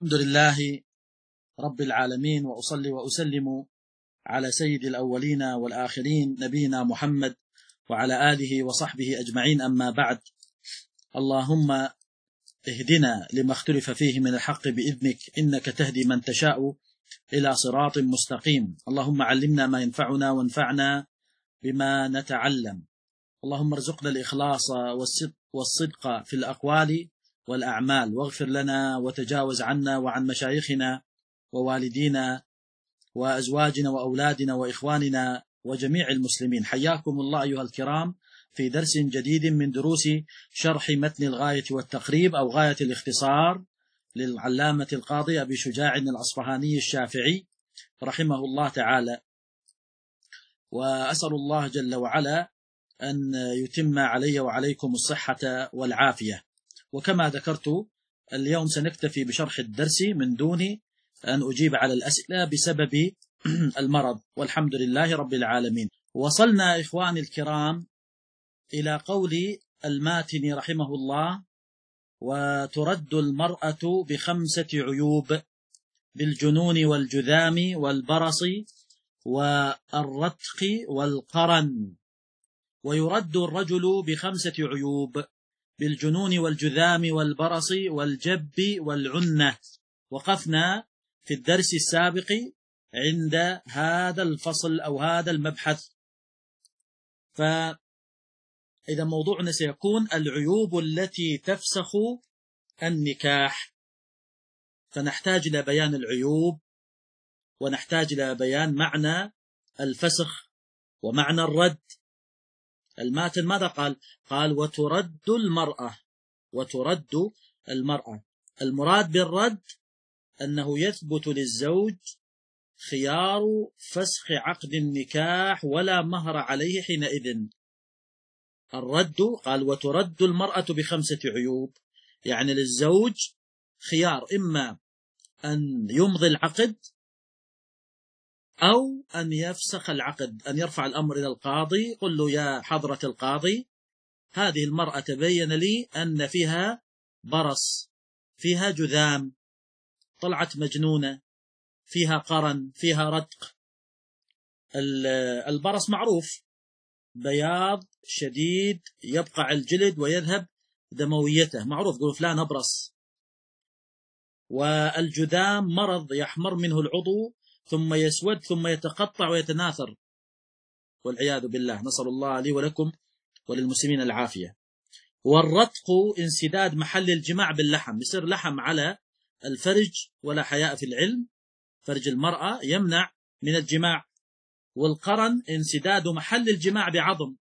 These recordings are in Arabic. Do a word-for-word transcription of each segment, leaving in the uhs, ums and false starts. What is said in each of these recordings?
الحمد لله رب العالمين، وأصلي وأسلم على سيد الأولين والآخرين نبينا محمد وعلى آله وصحبه أجمعين، أما بعد. اللهم اهدنا لما اختلف فيه من الحق بإذنك، إنك تهدي من تشاء إلى صراط مستقيم. اللهم علمنا ما ينفعنا وانفعنا بما نتعلم. اللهم ارزقنا الإخلاص والصدق في الأقوال والأعمال، واغفر لنا وتجاوز عنا وعن مشايخنا ووالدينا وأزواجنا وأولادنا وإخواننا وجميع المسلمين. حياكم الله أيها الكرام في درس جديد من دروس شرح متن الغاية والتقريب أو غاية الاختصار للعلامة القاضي أبي شجاع الأصفهاني الشافعي رحمه الله تعالى. وأسأل الله جل وعلا أن يتم علي وعليكم الصحة والعافية. وكما ذكرت، اليوم سنكتفي بشرح الدرس من دون أن أجيب على الأسئلة بسبب المرض، والحمد لله رب العالمين. وصلنا إخواني الكرام إلى قول الماتن رحمه الله: وترد المرأة بخمسة عيوب: بالجنون والجذام والبرص والرتق والقرن. ويرد الرجل بخمسة عيوب: بالجنون والجذام والبرص والجب والعنة. وقفنا في الدرس السابق عند هذا الفصل أو هذا المبحث، فإذا موضوعنا سيكون العيوب التي تفسخ النكاح، فنحتاج إلى بيان العيوب، ونحتاج إلى بيان معنى الفسخ ومعنى الرد. الماتن ماذا قال؟ قال: وترد المرأة. وترد المرأة، المراد بالرد أنه يثبت للزوج خيار فسخ عقد النكاح ولا مهر عليه حينئذ. الرد، قال: وترد المرأة بخمسة عيوب، يعني للزوج خيار، إما أن يمضي العقد أو أن يفسخ العقد، أن يرفع الأمر إلى القاضي، قل له: يا حضرة القاضي، هذه المرأة تبين لي أن فيها برص، فيها جذام، طلعت مجنونة، فيها قرن، فيها رتق. البرص معروف، بياض شديد يبقع الجلد ويذهب دمويته، معروف، يقول فلان أبرص. والجذام مرض يحمر منه العضو ثم يسود ثم يتقطع ويتناثر والعياذ بالله، نسأل الله لي ولكم وللمسلمين العافية. والرتق انسداد محل الجماع باللحم، يصير لحم على الفرج ولا حياء في العلم، فرج المرأة يمنع من الجماع. والقرن انسداد محل الجماع بعظم،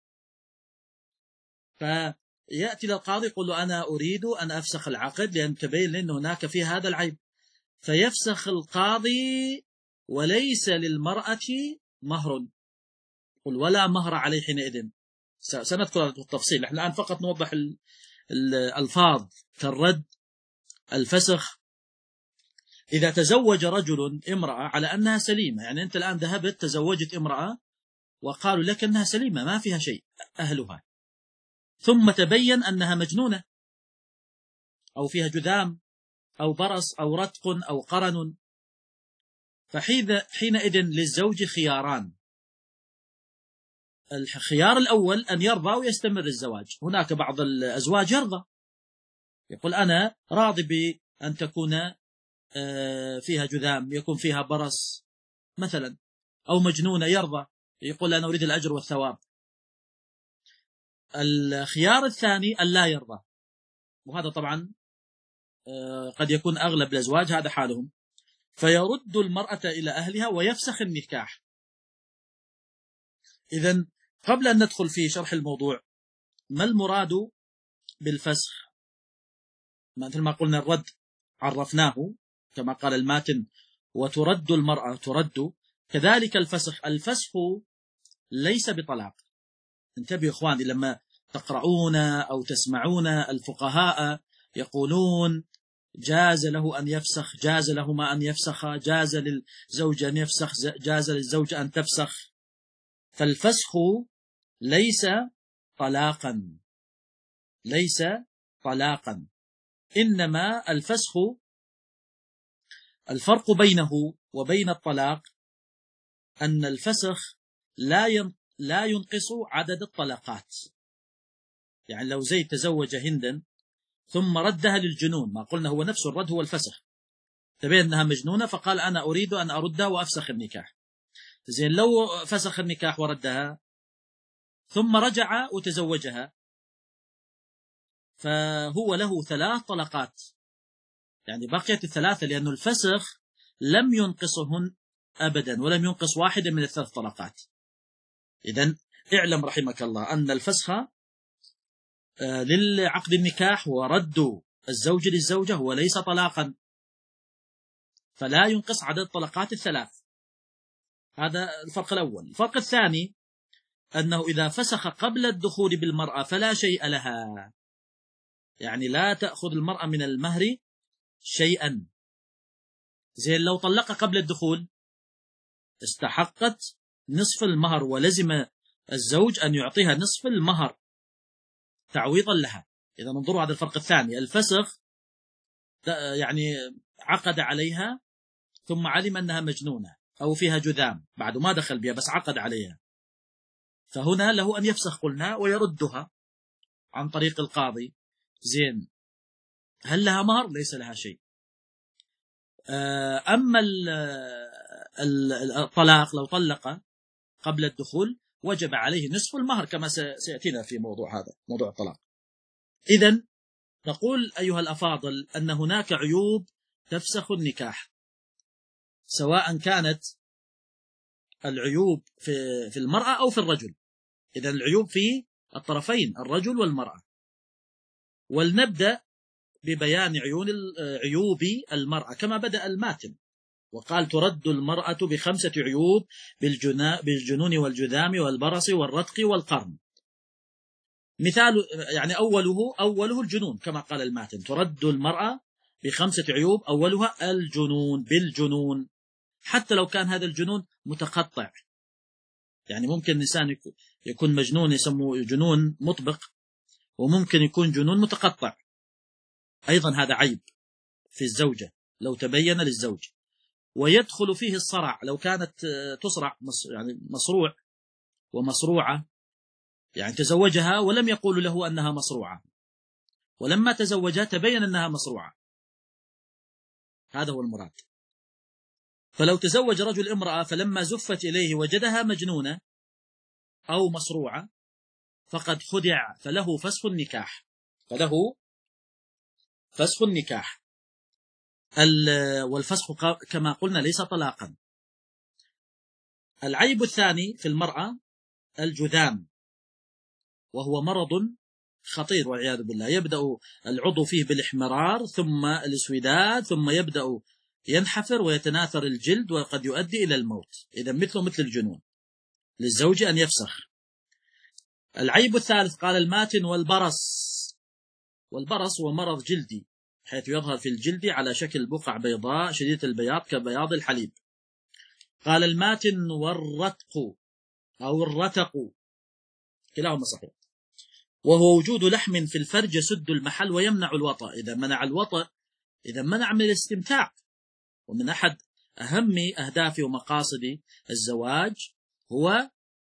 فيأتي للقاضي يقول له: أنا أريد أن أفسخ العقد لأن تبين لأن هناك في هذا العيب، فيفسخ القاضي وليس للمرأة مهر، قل ولا مهر عليه حينئذ. سنذكر التفصيل، احنا الآن فقط نوضح الألفاظ كالرد، الفسخ. إذا تزوج رجل امرأة على أنها سليمة، يعني أنت الآن ذهبت تزوجت امرأة وقالوا لك أنها سليمة ما فيها شيء أهلها، ثم تبين أنها مجنونة أو فيها جذام أو برص أو رتق أو قرن، فحينئذ للزوج خياران. الخيار الأول أن يرضى ويستمر الزواج. هناك بعض الأزواج يرضى، يقول: أنا راضي بأن تكون فيها جذام، يكون فيها برص مثلا، أو مجنونة، يرضى، يقول: أنا أريد الأجر والثواب. الخيار الثاني أن لا يرضى، وهذا طبعا قد يكون أغلب الأزواج هذا حالهم، فيرد المرأة إلى أهلها ويفسخ النكاح. إذن قبل أن ندخل في شرح الموضوع، ما المراد بالفسخ؟ مثل ما قلنا الرد عرفناه كما قال الماتن: وترد المرأة، ترد. كذلك الفسخ، الفسخ ليس بطلاق. انتبهوا إخواني، لما تقرؤون أو تسمعون الفقهاء يقولون جاز له أن يفسخ، جاز لهما أن يفسخ، جاز للزوج أن يفسخ، جاز للزوج أن تفسخ، فالفسخ ليس طلاقا، ليس طلاقا، إنما الفسخ الفرق بينه وبين الطلاق أن الفسخ لا لا ينقص عدد الطلقات. يعني لو زيد تزوج هندا ثم ردها للجنون، ما قلنا هو نفس الرد هو الفسخ، تبين أنها مجنونة فقال أنا أريد أن أردها وأفسخ النكاح. زين لو فسخ النكاح وردها ثم رجع وتزوجها فهو له ثلاث طلقات، يعني بقيت الثلاثة، لأن الفسخ لم ينقصهن أبدا ولم ينقص واحدة من الثلاث طلقات. إذن اعلم رحمك الله أن الفسخ للعقد النكاح ورد الزوج للزوجة هو ليس طلاقا، فلا ينقص عدد الطلقات الثلاث. هذا الفرق الأول. الفرق الثاني أنه إذا فسخ قبل الدخول بالمرأة فلا شيء لها، يعني لا تأخذ المرأة من المهر شيئا. زين لو طلق قبل الدخول استحقت نصف المهر، ولزم الزوج أن يعطيها نصف المهر تعويضا لها. إذا انظروا هذا الفرق الثاني. الفسخ يعني عقد عليها ثم علم أنها مجنونة أو فيها جذام، بعد ما دخل بها بس عقد عليها، فهنا له أن يفسخ قلنا ويردها عن طريق القاضي. زين هل لها مهر؟ ليس لها شيء. أما الطلاق لو طلق قبل الدخول وجب عليه نصف المهر كما سيأتينا في موضوع هذا، موضوع الطلاق. إذن نقول أيها الأفاضل أن هناك عيوب تفسخ النكاح، سواء كانت العيوب في في المرأة أو في الرجل. إذن العيوب في الطرفين الرجل والمرأة. ولنبدأ ببيان عيون عيوب المرأة كما بدأ الماتن وقال ترد المرأة بخمسة عيوب بالجنون والجذام والبرص والرتق والقرن. مثال يعني أوله أوله الجنون كما قال الماتن، ترد المرأة بخمسة عيوب، أولها الجنون بالجنون، حتى لو كان هذا الجنون متقطع. يعني ممكن الإنسان يكون مجنون يسموه جنون مطبق، وممكن يكون جنون متقطع، أيضا هذا عيب في الزوجة لو تبين للزوج. ويدخل فيه الصرع لو كانت تصرع، يعني مصروع ومصروعة، يعني تزوجها ولم يقول له أنها مصروعة، ولما تزوجها تبين أنها مصروعة، هذا هو المراد. فلو تزوج رجل امرأة فلما زفت إليه وجدها مجنونة أو مصروعة فقد خدع، فله فسخ النكاح، فله فسخ النكاح. والفسخ كما قلنا ليس طلاقا. العيب الثاني في المرأة الجذام، وهو مرض خطير والعياذ بالله، يبدأ العضو فيه بالاحمرار ثم الاسوداد ثم يبدأ ينحفر ويتناثر الجلد وقد يؤدي إلى الموت. إذا مثله مثل الجنون، للزوج أن يفسخ. العيب الثالث قال الماتن والبرص. والبرص هو مرض جلدي حيث يظهر في الجلد على شكل بقع بيضاء شديدة البياض كبياض الحليب. قال الماتن والرتق أو الرتق، كلاهما صحيح، وهو وجود لحم في الفرج يسد المحل ويمنع الوطأ. إذا منع الوطأ إذا منع من الاستمتاع، ومن أحد أهم أهداف ومقاصد الزواج هو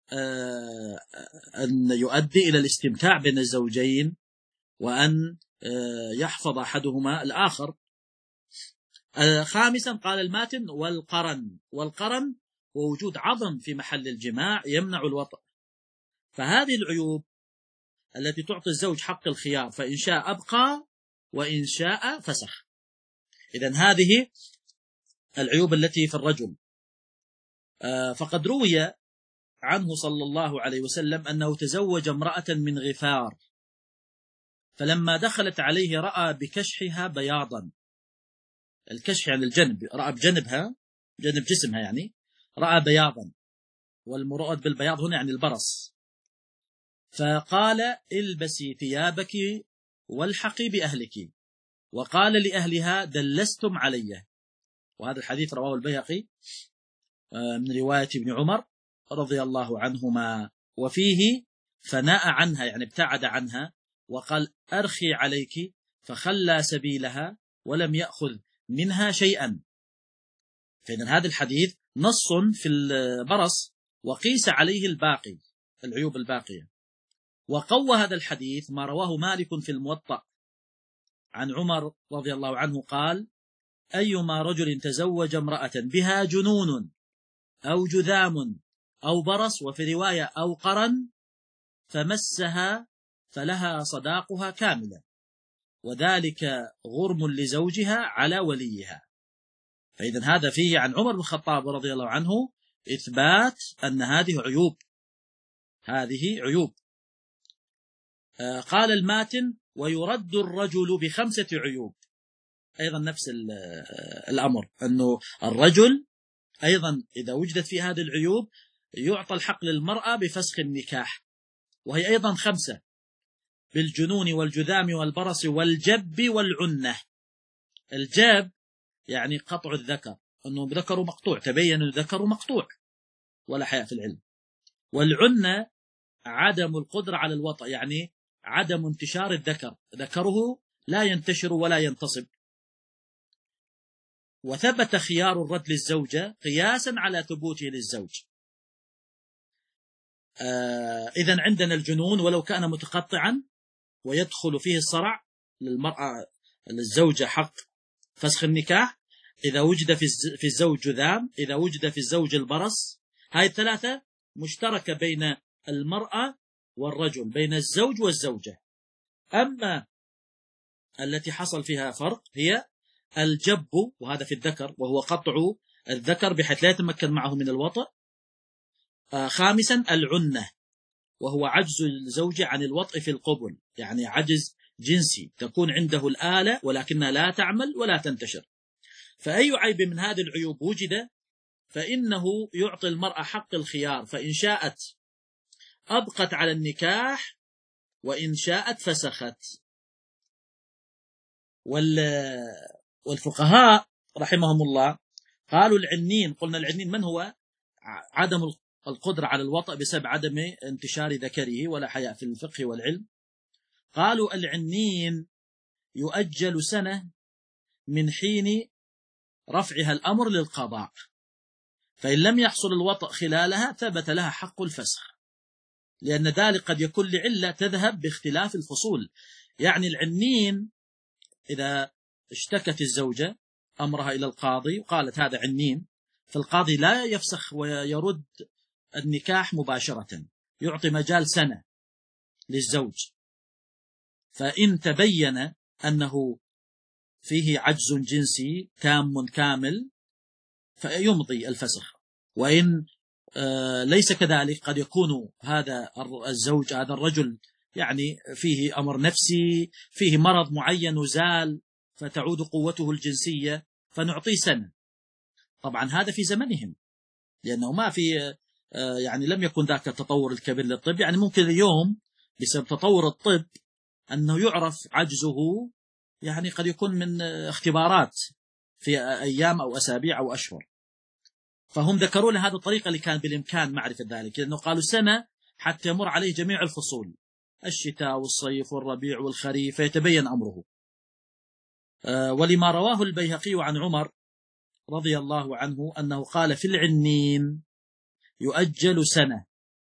أن يؤدي إلى الاستمتاع بين الزوجين وأن يحفظ أحدهما الآخر. خامسا قال الماتن والقرن. والقرن ووجود عظم في محل الجماع يمنع الوطأ. فهذه العيوب التي تعطي الزوج حق الخيار، فإن شاء أبقى وإن شاء فسخ. إذن هذه العيوب التي في الرجل. فقد روي عنه صلى الله عليه وسلم أنه تزوج امرأة من غفار، فلما دخلت عليه رأى بكشحها بياضا. الكشح يعني الجنب، رأى بجنبها، جنب جسمها يعني رأى بياضا، والمراد بالبياض هنا يعني البرص. فقال البسي ثيابك والحقي بأهلك، وقال لأهلها دلستم علي. وهذا الحديث رواه البيهقي من رواية ابن عمر رضي الله عنهما، وفيه فناء عنها يعني ابتعد عنها، وقال أرخي عليك، فخلى سبيلها ولم يأخذ منها شيئا. فإذا هذا الحديث نص في البرص وقيس عليه الباقي، العيوب الباقية. وقوى هذا الحديث ما رواه مالك في الموطأ عن عمر رضي الله عنه قال: أيما رجل تزوج امرأة بها جنون أو جذام أو برص، وفي رواية أو قرن، فمسها فلها صداقها كاملة، وذلك غرم لزوجها على وليها. فإذا هذا فيه عن عمر بن الخطاب رضي الله عنه إثبات أن هذه عيوب، هذه عيوب. آه قال الماتن: ويرد الرجل بخمسة عيوب. أيضا نفس الأمر، أنه الرجل أيضا إذا وجدت في هذه العيوب يعطى الحق للمرأة بفسخ النكاح، وهي أيضا خمسة: بالجنون والجذام والبرص والجب والعنة. الجب يعني قطع الذكر، أنه ذكره مقطوع، تبين الذكر مقطوع ولا حياء في العلم. والعنة عدم القدرة على الوطأ، يعني عدم انتشار الذكر، ذكره لا ينتشر ولا ينتصب. وثبت خيار الرد للزوجة قياسا على ثبوته للزوج. آه إذن عندنا الجنون ولو كان متقطعا ويدخل فيه الصرع، للمرأة للزوجة حق فسخ النكاح. إذا وجد في الزوج جذام، إذا وجد في الزوج البرص، هاي الثلاثة مشتركة بين المرأة والرجل، بين الزوج والزوجة. أما التي حصل فيها فرق هي الجب، وهذا في الذكر، وهو قطع الذكر بحيث لا يتمكن معه من الوطأ. آه خامسا العنة، وهو عجز الزوجة عن الوطء في القبل، يعني عجز جنسي، تكون عنده الآلة ولكنها لا تعمل ولا تنتشر. فأي عيب من هذه العيوب وجد فإنه يعطي المرأة حق الخيار، فإن شاءت أبقت على النكاح وإن شاءت فسخت. والفقهاء رحمهم الله قالوا العنين، قلنا العنين من هو؟ عدم القدرة على الوطأ بسبب عدم انتشار ذكره ولا حياء في الفقه والعلم. قالوا العنين يؤجل سنة من حين رفعها الأمر للقضاء، فإن لم يحصل الوطأ خلالها ثبت لها حق الفسخ، لأن ذلك قد يكون لعلة تذهب باختلاف الفصول. يعني العنين إذا اشتكت الزوجة أمرها إلى القاضي وقالت هذا عنين، فالقاضي لا يفسخ ويرد النكاح مباشرة، يعطي مجال سنة للزوج، فإن تبين أنه فيه عجز جنسي تام كامل فيمضي الفسخ. وإن آه ليس كذلك، قد يكون هذا الزوج هذا الرجل يعني فيه أمر نفسي، فيه مرض معين وزال فتعود قوته الجنسية، فنعطيه سنة. طبعا هذا في زمنهم، لأنه ما في آه يعني لم يكن ذاك التطور الكبير للطب. يعني ممكن اليوم بسبب تطور الطب أنه يعرف عجزه، يعني قد يكون من اختبارات في أيام أو أسابيع أو أشهر. فهم ذكروا لنا هذه الطريقة اللي كان بالإمكان معرفة ذلك، لأنه قالوا سنة حتى يمر عليه جميع الفصول، الشتاء والصيف والربيع والخريف، فيتبين أمره. أه ولما رواه البيهقي عن عمر رضي الله عنه أنه قال في العنين يؤجل سنة،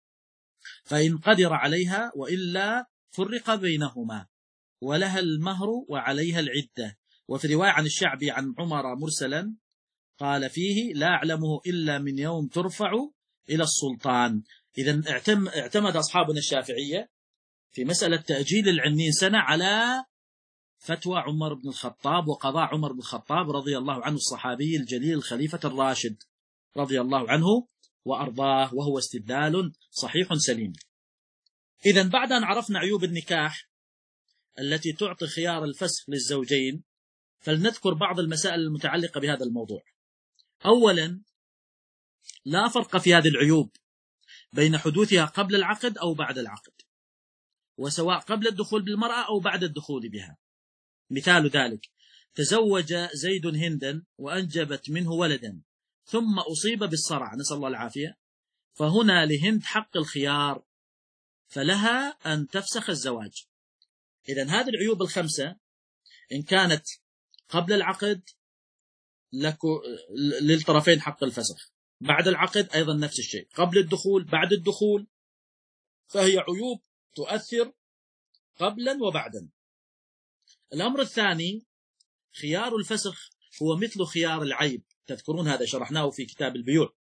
فإن قدر عليها وإلا فرق بينهما، ولها المهر وعليها العدة. وفي رواية عن الشعبي عن عمر مرسلا قال فيه لا أعلمه إلا من يوم ترفع إلى السلطان. إذن اعتمد أصحابنا الشافعية في مسألة تأجيل العنين سنة على فتوى عمر بن الخطاب وقضاء عمر بن الخطاب رضي الله عنه، الصحابي الجليل الخليفة الراشد رضي الله عنه وأرضاه، وهو استدلال صحيح سليم. إذن بعد أن عرفنا عيوب النكاح التي تعطي خيار الفسخ للزوجين، فلنذكر بعض المسائل المتعلقة بهذا الموضوع. أولا، لا فرق في هذه العيوب بين حدوثها قبل العقد أو بعد العقد، وسواء قبل الدخول بالمرأة أو بعد الدخول بها. مثال ذلك: تزوج زيد هندا وأنجبت منه ولدا ثم أصيب بالصرع، نسأل الله العافية، فهنا لهند حق الخيار، فلها أن تفسخ الزواج. إذن هذه العيوب الخمسة إن كانت قبل العقد للطرفين حق الفسخ. بعد العقد أيضا نفس الشيء، قبل الدخول بعد الدخول، فهي عيوب تؤثر قبلا وبعدا. الأمر الثاني خيار الفسخ هو مثل خيار العيب، تذكرون هذا شرحناه في كتاب البيوع.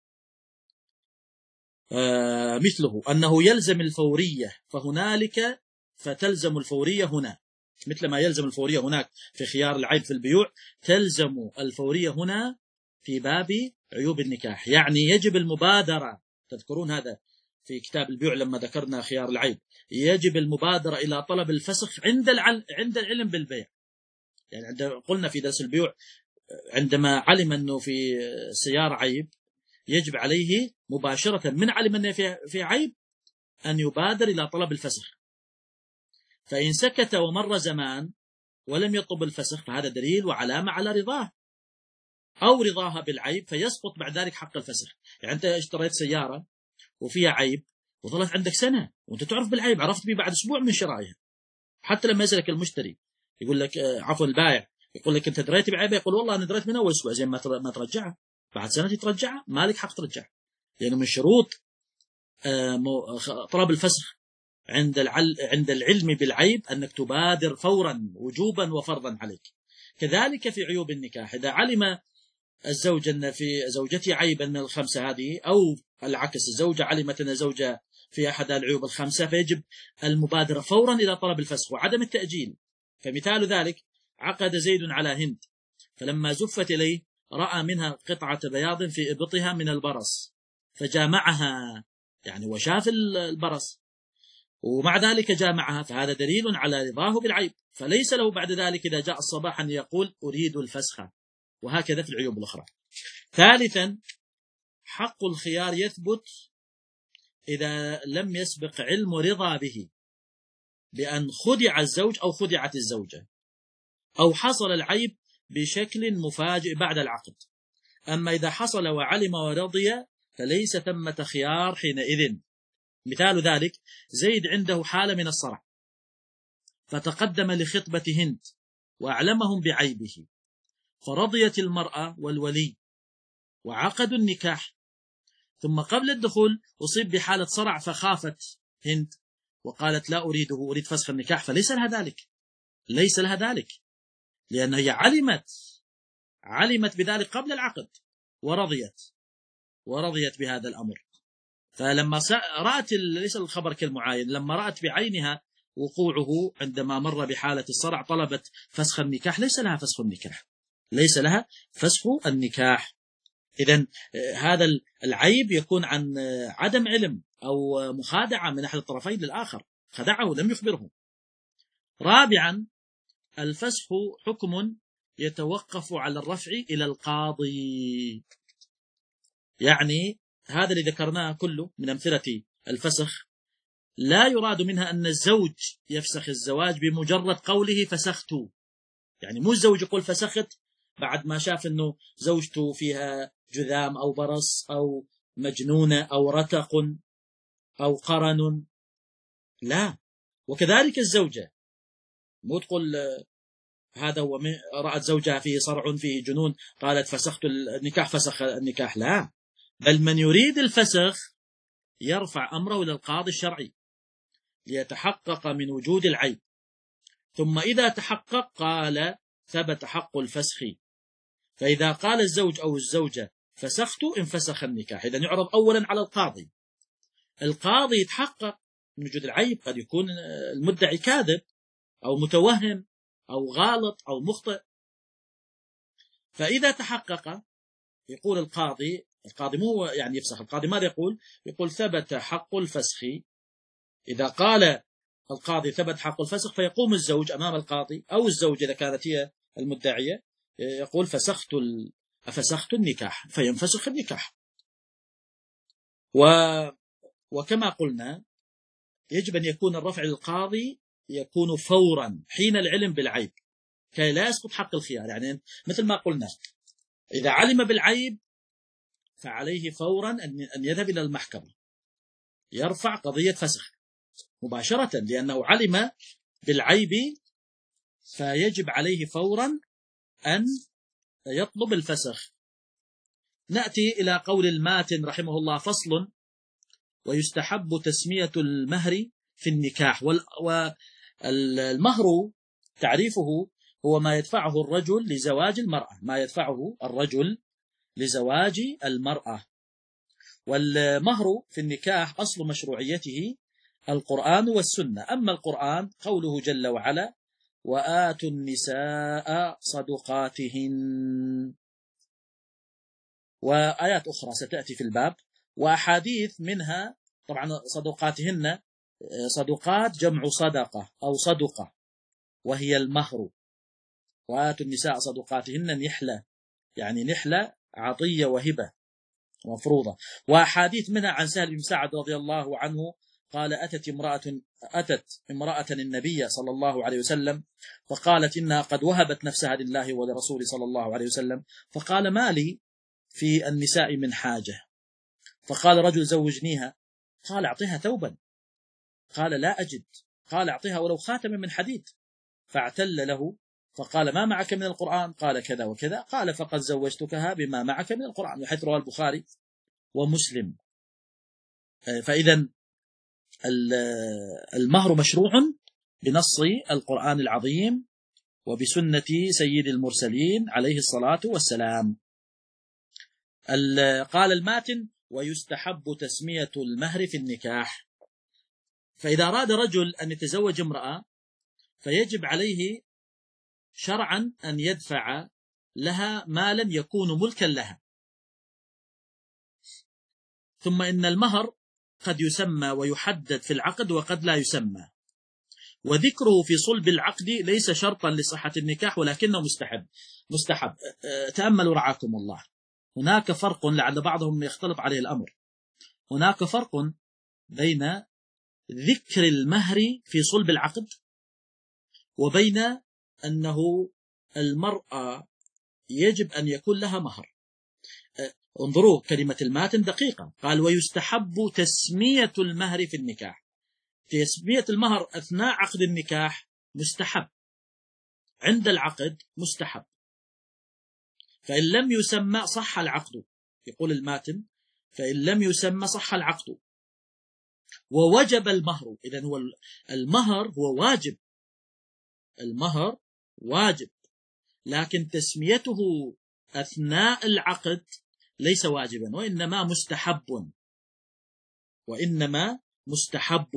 آه مثله أنه يلزم الفورية فهنالك فتلزم الفورية هنا، مثل ما يلزم الفورية هناك في خيار العيب في البيوع، تلزم الفورية هنا في باب عيوب النكاح. يعني يجب المبادرة، تذكرون هذا في كتاب البيوع لما ذكرنا خيار العيب، يجب المبادرة إلى طلب الفسخ عند عند العلم بالبيع. يعني عند قلنا في درس البيوع عندما علم أنه في السيارة عيب يجب عليه مباشرة من علم أنه في عيب أن يبادر إلى طلب الفسخ. فإن سكت ومر زمان ولم يطلب الفسخ فهذا دليل وعلامة على رضاه أو رضاها بالعيب، فيسقط بعد ذلك حق الفسخ. يعني أنت اشتريت سيارة وفيها عيب وظلت عندك سنة وأنت تعرف بالعيب، عرفت به بعد أسبوع من شرائها. حتى لما يسألك المشتري يقول لك عفوا البائع يقول لك أنت دريت بعيبه، يقول والله أنا دريت من أول أسبوع، زين ما ما ترجعها بعد سنة ترجعها، مالك حق ترجعها. لأنه يعني من شروط طلب الفسخ عند العل... عند العلم بالعيب أنك تبادر فورا وجوبا وفرضا عليك. كذلك في عيوب النكاح، إذا علم الزوج أن في زوجته عيبا من الخمسة هذه، أو العكس الزوجة علمت أن زوجها في أحد العيوب الخمسة، فيجب المبادرة فورا إلى طلب الفسخ وعدم التأجيل. فمثال ذلك عقد زيد على هند، فلما زفت إليه رأى منها قطعة بياض في إبطها من البرص فجامعها، يعني وشاف البرص ومع ذلك جامعها، فهذا دليل على رضاه بالعيب، فليس له بعد ذلك إذا جاء الصباح أن يقول أريد الفسخ، وهكذا في العيوب الأخرى. ثالثا حق الخيار يثبت إذا لم يسبق علم رضا به بأن خدع الزوج أو خدعت الزوجة، أو حصل العيب بشكل مفاجئ بعد العقد. أما إذا حصل وعلم ورضي فليس ثمة خيار حينئذ. مثال ذلك زيد عنده حالة من الصرع فتقدم لخطبة هند وأعلمهم بعيبه، فرضيت المرأة والولي وعقدوا النكاح، ثم قبل الدخول أصيب بحالة صرع فخافت هند وقالت لا أريده، أريد فسخ النكاح، فليس لها ذلك، ليس لها ذلك، لأن هي علمت علمت بذلك قبل العقد ورضيت ورضيت بهذا الأمر. فلما رأت ليس الخبر كالمعاين، لما رأت بعينها وقوعه عندما مر بحالة الصرع طلبت فسخ النكاح، ليس لها فسخ النكاح، ليس لها فسخ النكاح. إذن هذا العيب يكون عن عدم علم أو مخادعة من أحد الطرفين للآخر، خدعه لم يخبره. رابعا الفسخ حكم يتوقف على الرفع إلى القاضي. يعني هذا اللي ذكرناه كله من أمثلة الفسخ لا يراد منها أن الزوج يفسخ الزواج بمجرد قوله فسخت، يعني مو الزوج يقول فسخت بعد ما شاف أنه زوجته فيها جذام أو برص أو مجنونة أو رتق أو قرن، لا. وكذلك الزوجة مو تقول هذا هو رأت زوجها فيه صرع فيه جنون قالت فسخت النكاح فسخ النكاح، لا، بل من يريد الفسخ يرفع أمره إلى القاضي الشرعي ليتحقق من وجود العيب، ثم إذا تحقق قال ثبت حق الفسخ. فإذا قال الزوج أو الزوجة فسخت انفسخ النكاح، إذن يعرض أولا على القاضي. القاضي يتحقق من وجود العيب، قد يكون المدعي كاذب أو متوهم أو غالط أو مخطئ. فإذا تحقق يقول القاضي، القاضي مو يعني يفسخ، القاضي ماذا يقول؟ يقول ثبت حق الفسخ. إذا قال القاضي ثبت حق الفسخ فيقوم الزوج أمام القاضي أو الزوجة إذا كانت هي المدعية يقول فسخت ال... فسخت النكاح، فينفسخ النكاح. و... وكما قلنا يجب أن يكون الرفع للقاضي يكون فورا حين العلم بالعيب كي لا يسقط حق الخيار. يعني مثل ما قلنا إذا علم بالعيب فعليه فورا أن يذهب إلى المحكمة يرفع قضية فسخ مباشرة، لأنه علم بالعيب، فيجب عليه فورا أن يطلب الفسخ. نأتي إلى قول الماتن رحمه الله: فصل: ويستحب تسمية المهر في النكاح. والمهر تعريفه هو ما يدفعه الرجل لزواج المرأة، ما يدفعه الرجل لزواج المرأة. والمهر في النكاح أصل مشروعيته القرآن والسنة. أما القرآن قوله جل وعلا: وآتوا النساء صدقاتهن، وآيات أخرى ستأتي في الباب، وأحاديث منها طبعا صدقاتهن، صدقات جمع صدقة أو صدقة وهي المهر. وآتوا النساء صدقاتهن نحلة، يعني نحلة عطية وهبة مفروضة. وأحاديث منها عن سهل بن سعد رضي الله عنه قال: أتت امرأة أتت امرأة النبي صلى الله عليه وسلم فقالت إنها قد وهبت نفسها لله ولرسوله صلى الله عليه وسلم، فقال: ما لي في النساء من حاجة؟ فقال رجل: زوجنيها. قال: أعطيها ثوبا. قال: لا أجد. قال: أعطيها ولو خاتما من حديد. فاعتل له فقال: ما معك من القرآن؟ قال: كذا وكذا. قال: فقد زوجتكها بما معك من القرآن، وحيث رواه البخاري ومسلم. فإذا المهر مشروع بنص القرآن العظيم وبسنة سيد المرسلين عليه الصلاة والسلام. قال الماتن: ويستحب تسمية المهر في النكاح. فإذا أراد رجل أن يتزوج امرأة فيجب عليه شرعا أن يدفع لها مالا يكون ملكا لها. ثم إن المهر قد يسمى ويحدد في العقد وقد لا يسمى، وذكره في صلب العقد ليس شرطا لصحة النكاح ولكنه مستحب. مستحب تأملوا رعاكم الله، هناك فرق لعل بعضهم يختلط عليه الأمر. هناك فرق بين ذكر المهر في صلب العقد وبين أنه المرأة يجب أن يكون لها مهر. انظروا كلمة الماتن دقيقة، قال: ويستحب تسمية المهر في النكاح. تسمية المهر أثناء عقد النكاح مستحب، عند العقد مستحب. فإن لم يسمى صح العقد، يقول الماتن: فإن لم يسمى صح العقد ووجب المهر. إذن هو المهر هو واجب، المهر واجب، لكن تسميته أثناء العقد ليس واجبا، وإنما مستحب، وإنما مستحب.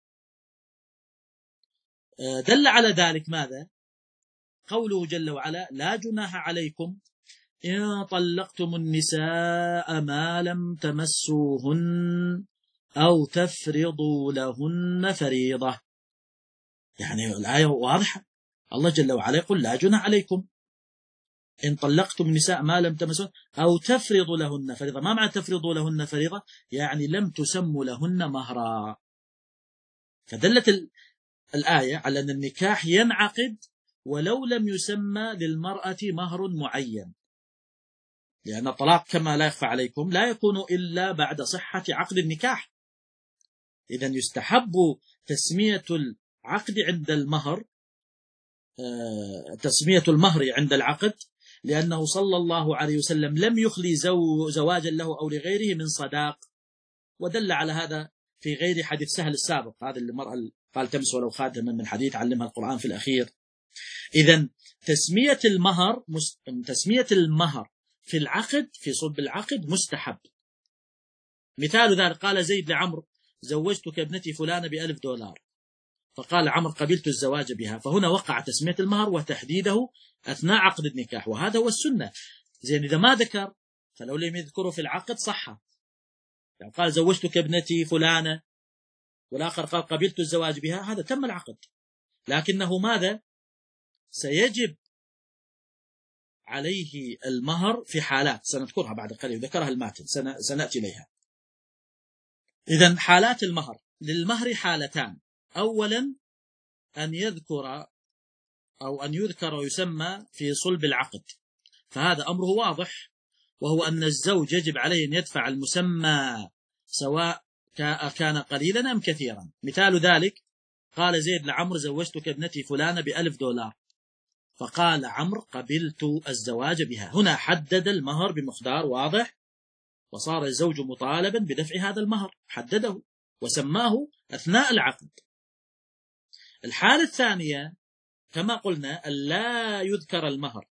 دل على ذلك ماذا؟ قوله جل وعلا: لا جناح عليكم إن طلقتم النساء ما لم تمسوهن أو تفرضوا لهن فريضة. يعني الآية واضحة، الله جل وعلا يقول: لا جناح عليكم إن طلقتم النساء ما لم تمسوهن أو تفرضوا لهن فريضة. ما معنى تفرضوا لهن فريضة؟ يعني لم تسموا لهن مهرا. فدلت الآية على أن النكاح ينعقد ولو لم يسمى للمرأة مهر معين، لأن الطلاق كما لا يخفى عليكم لا يكون إلا بعد صحة عقد النكاح. إذن يستحب تسمية العقد عند المهر، تسمية المهر عند العقد، لأنه صلى الله عليه وسلم لم يخلي زو زواجا له أو لغيره من صداق، ودل على هذا في غير حديث سهل السابق، هذا اللي المرأة قال: تمس ولو خاتما من حديد علمها القرآن في الأخير. إذن تسمية المهر تسمية المهر في العقد في صلب العقد مستحب. مثال ذلك: قال زيد لعمرو: زوجتك ابنتي فلانة بألف دولار. فقال عمرو: قبلت الزواج بها. فهنا وقع تسمية المهر وتحديده أثناء عقد النكاح، وهذا هو السنة. زين إذا ما ذكر فلو لم يذكره في العقد صح. يعني قال: زوجتك ابنتي فلانة، والآخر قال: قبلت الزواج بها، هذا تم العقد. لكنه ماذا؟ سيجب عليه المهر في حالات سنذكرها بعد قليل، ذكرها الماتن سنأتي إليها. إذن حالات المهر: للمهر حالتان: أولا أن يذكر أو أن يذكر ويسمى في صلب العقد، فهذا أمره واضح، وهو أن الزوج يجب عليه أن يدفع المسمى سواء كان قليلا أم كثيرا. مثال ذلك: قال زيد لعمرو: زوجتك ابنتي فلانة بألف دولار. فقال عمرو قبلت الزواج بها. هنا حدد المهر بمقدار واضح، وصار الزوج مطالبا بدفع هذا المهر، حدده وسماه أثناء العقد. الحالة الثانية كما قلنا ألا يذكر المهر.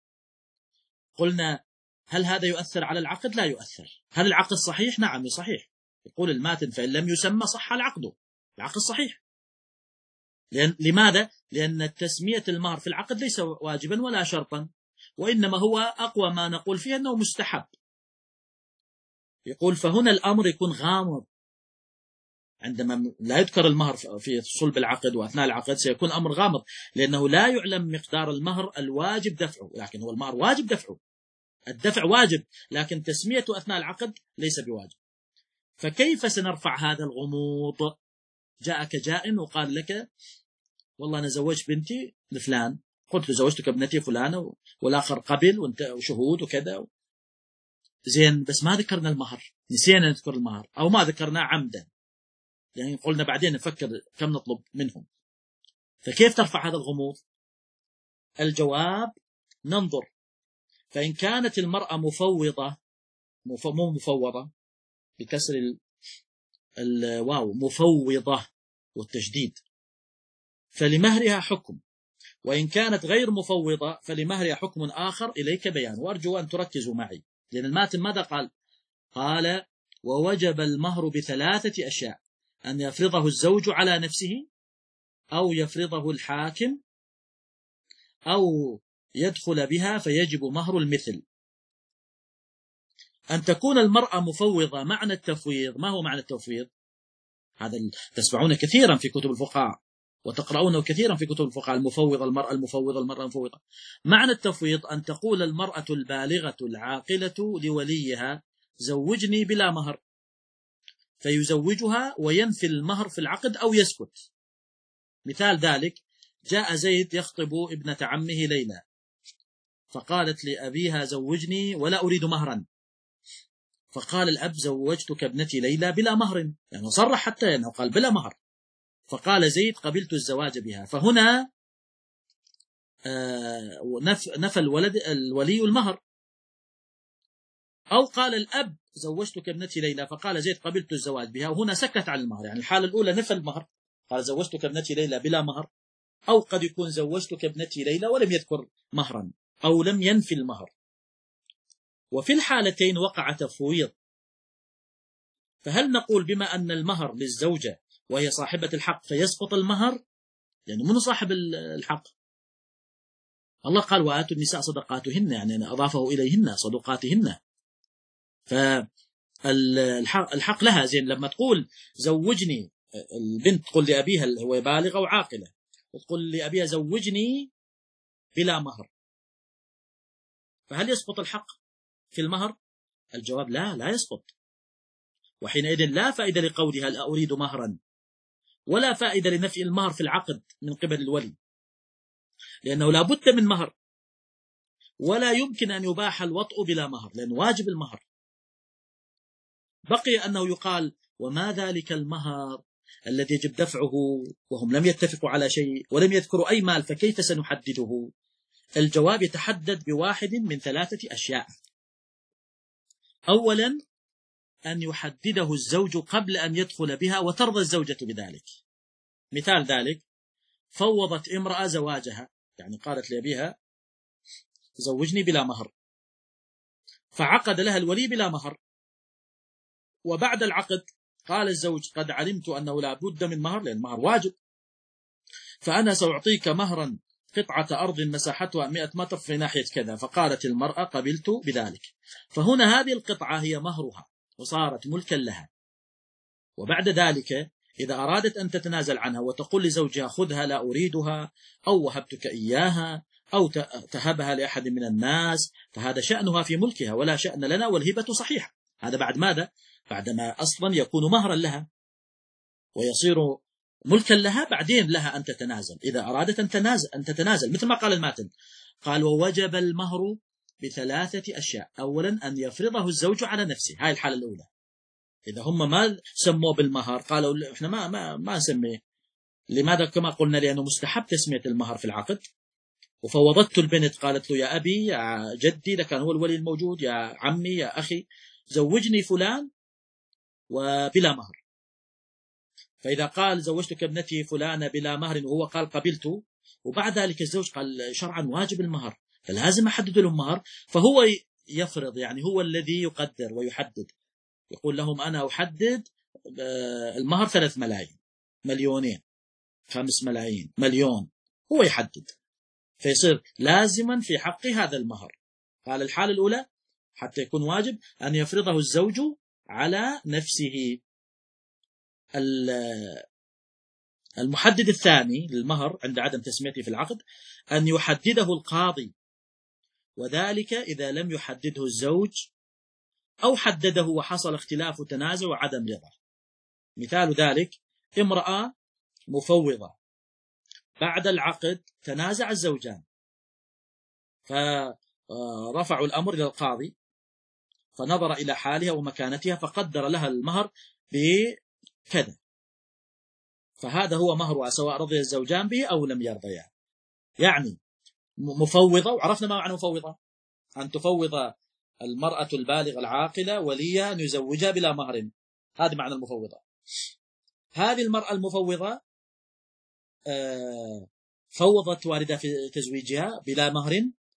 قلنا هل هذا يؤثر على العقد؟ لا يؤثر. هل العقد صحيح؟ نعم صحيح. يقول الماتن فإن لم يسمى صح العقد، العقد صحيح. لأن لماذا؟ لأن تسمية المهر في العقد ليس واجبا ولا شرطا، وإنما هو أقوى ما نقول فيه أنه مستحب. يقول فهنا الأمر يكون غامض، عندما لا يذكر المهر في صلب العقد وأثناء العقد سيكون أمر غامض، لأنه لا يعلم مقدار المهر الواجب دفعه، لكن هو المهر واجب دفعه، الدفع واجب، لكن تسميته أثناء العقد ليس بواجب. فكيف سنرفع هذا الغموض؟ جاءك جاء وقال لك والله أنا زوجت بنتي لفلان، قلت له زوجتك ابنتي فلانة، والآخر قبل وانت وشهود وكذا، زين بس ما ذكرنا المهر، نسينا نذكر المهر أو ما ذكرناه عمدا، يعني قلنا بعدين نفكر كم نطلب منهم. فكيف ترفع هذا الغموض؟ الجواب ننظر. فإن كانت المرأة مفوضة، مو مفوضة بكسر الواو، مفوضة والتشديد، فلمهرها حكم، وإن كانت غير مفوضة فلمهرها حكم آخر إليك بيان. وأرجو أن تركزوا معي، لأن الماتن ماذا قال؟ قال ووجب المهر بثلاثة أشياء: أن يفرضه الزوج على نفسه، أو يفرضه الحاكم، أو يدخل بها فيجب مهر المثل. أن تكون المرأة مفوضة. معنى التفويض، ما هو معنى التفويض؟ هذا تسمعونه كثيرا في كتب الفقهاء وتقرؤونه كثيرا في كتب الفقهاء، المفوضة، المرأة المفوضة، المرأة المفوضة. معنى التفويض أن تقول المرأة البالغة العاقلة لوليها زوجني بلا مهر، فيزوجها وينفي المهر في العقد أو يسكت. مثال ذلك: جاء زيد يخطب ابنة عمه ليلى، فقالت لأبيها زوجني ولا أريد مهرا، فقال الأب زوجتك ابنتي ليلى بلا مهر، يعني صرح حتى يعني قال بلا مهر، فقال زيد قبلت الزواج بها. فهنا نفى الولد الولي المهر. أو قال الأب زوجتك ابنتي ليلى، فقال زيد قبلت الزواج بها، وهنا سكت عن المهر. يعني الحالة الأولى نفى المهر، قال زوجتك ابنتي ليلى بلا مهر، أو قد يكون زوجتك ابنتي ليلى ولم يذكر مهرا أو لم ينفي المهر. وفي الحالتين وقع تفويض. فهل نقول بما أن المهر للزوجة وهي صاحبة الحق فيسقط المهر؟ يعني من صاحب الحق؟ الله قال وآتوا النساء صدقاتهن، يعني أضافه إليهن صدقاتهن. فالحق لها. زين لما تقول زوجني، البنت تقول لأبيها هو بالغة وعاقلة، وتقول لأبيها زوجني بلا مهر، فهل يسقط الحق في المهر؟ الجواب لا، لا يسقط. وحينئذ لا فائدة لقولها لا أريد مهرا، ولا فائدة لنفي المهر في العقد من قبل الولي، لأنه لا بد من مهر، ولا يمكن أن يباح الوطء بلا مهر، لأن واجب المهر. بقي أنه يقال وما ذلك المهر الذي يجب دفعه وهم لم يتفقوا على شيء ولم يذكروا أي مال، فكيف سنحدده؟ الجواب يتحدد بواحد من ثلاثة أشياء. أولا أن يحدده الزوج قبل أن يدخل بها وترضى الزوجة بذلك. مثال ذلك: فوضت امرأة زواجها، يعني قالت لأبيها زوجني بلا مهر، فعقد لها الولي بلا مهر، وبعد العقد قال الزوج قد علمت أنه لا بد من مهر لأن المهر واجب، فأنا سأعطيك مهرا قطعة أرض مساحتها مئة متر في ناحية كذا. فقالت المرأة قبلت بذلك. فهنا هذه القطعة هي مهرها وصارت ملكا لها. وبعد ذلك إذا أرادت أن تتنازل عنها وتقول لزوجها خذها لا أريدها، أو وهبتك إياها، أو تهبها لأحد من الناس، فهذا شأنها في ملكها ولا شأن لنا، والهبة صحيحة. هذا بعد ماذا؟ بعدما أصلا يكون مهرا لها ويصير ملكا لها، بعدين لها أن تتنازل إذا أرادت أن تتنازل, أن تتنازل مثل ما قال الماتن. قال ووجب المهر بثلاثة أشياء. أولا أن يفرضه الزوج على نفسه، هاي الحالة الأولى. إذا هم ما سموه بالمهر قالوا إحنا ما ما ما نسميه. لماذا؟ كما قلنا لأنه مستحب تسمية المهر في العقد، وفوضته البنت، قالت له يا أبي يا جدي، ده كان هو الولي الموجود، يا عمي يا أخي، زوجني فلان وبلا مهر. فإذا قال زوجتك ابنتي فلانة بلا مهر وهو قال قبلته، وبعد ذلك الزوج قال شرعا واجب المهر، فلازم أحدد لهم مهر، فهو يفرض، يعني هو الذي يقدر ويحدد، يقول لهم أنا أحدد المهر ثلاث ملايين، مليونين، خمس ملايين، مليون، هو يحدد، فيصير لازما في حقه هذا المهر. قال الحالة الأولى حتى يكون واجب أن يفرضه الزوج على نفسه. المحدد الثاني للمهر عند عدم تسميته في العقد أن يحدده القاضي، وذلك إذا لم يحدده الزوج أو حدده وحصل اختلاف وتنازع وعدم رضا. مثال ذلك امرأة مفوضة، بعد العقد تنازع الزوجان، فرفعوا الأمر إلى القاضي، فنظر إلى حالها ومكانتها فقدر لها المهر بكذا، فهذا هو مهرها سواء رضي الزوجان به أو لم يرضيا. يعني مفوضة، وعرفنا ما معنى مفوضة، أن تفوض المرأة البالغة العاقلة وليها أن يزوجها بلا مهر، هذا معنى المفوضة. هذه المرأة المفوضة فوضت والدها في تزويجها بلا مهر،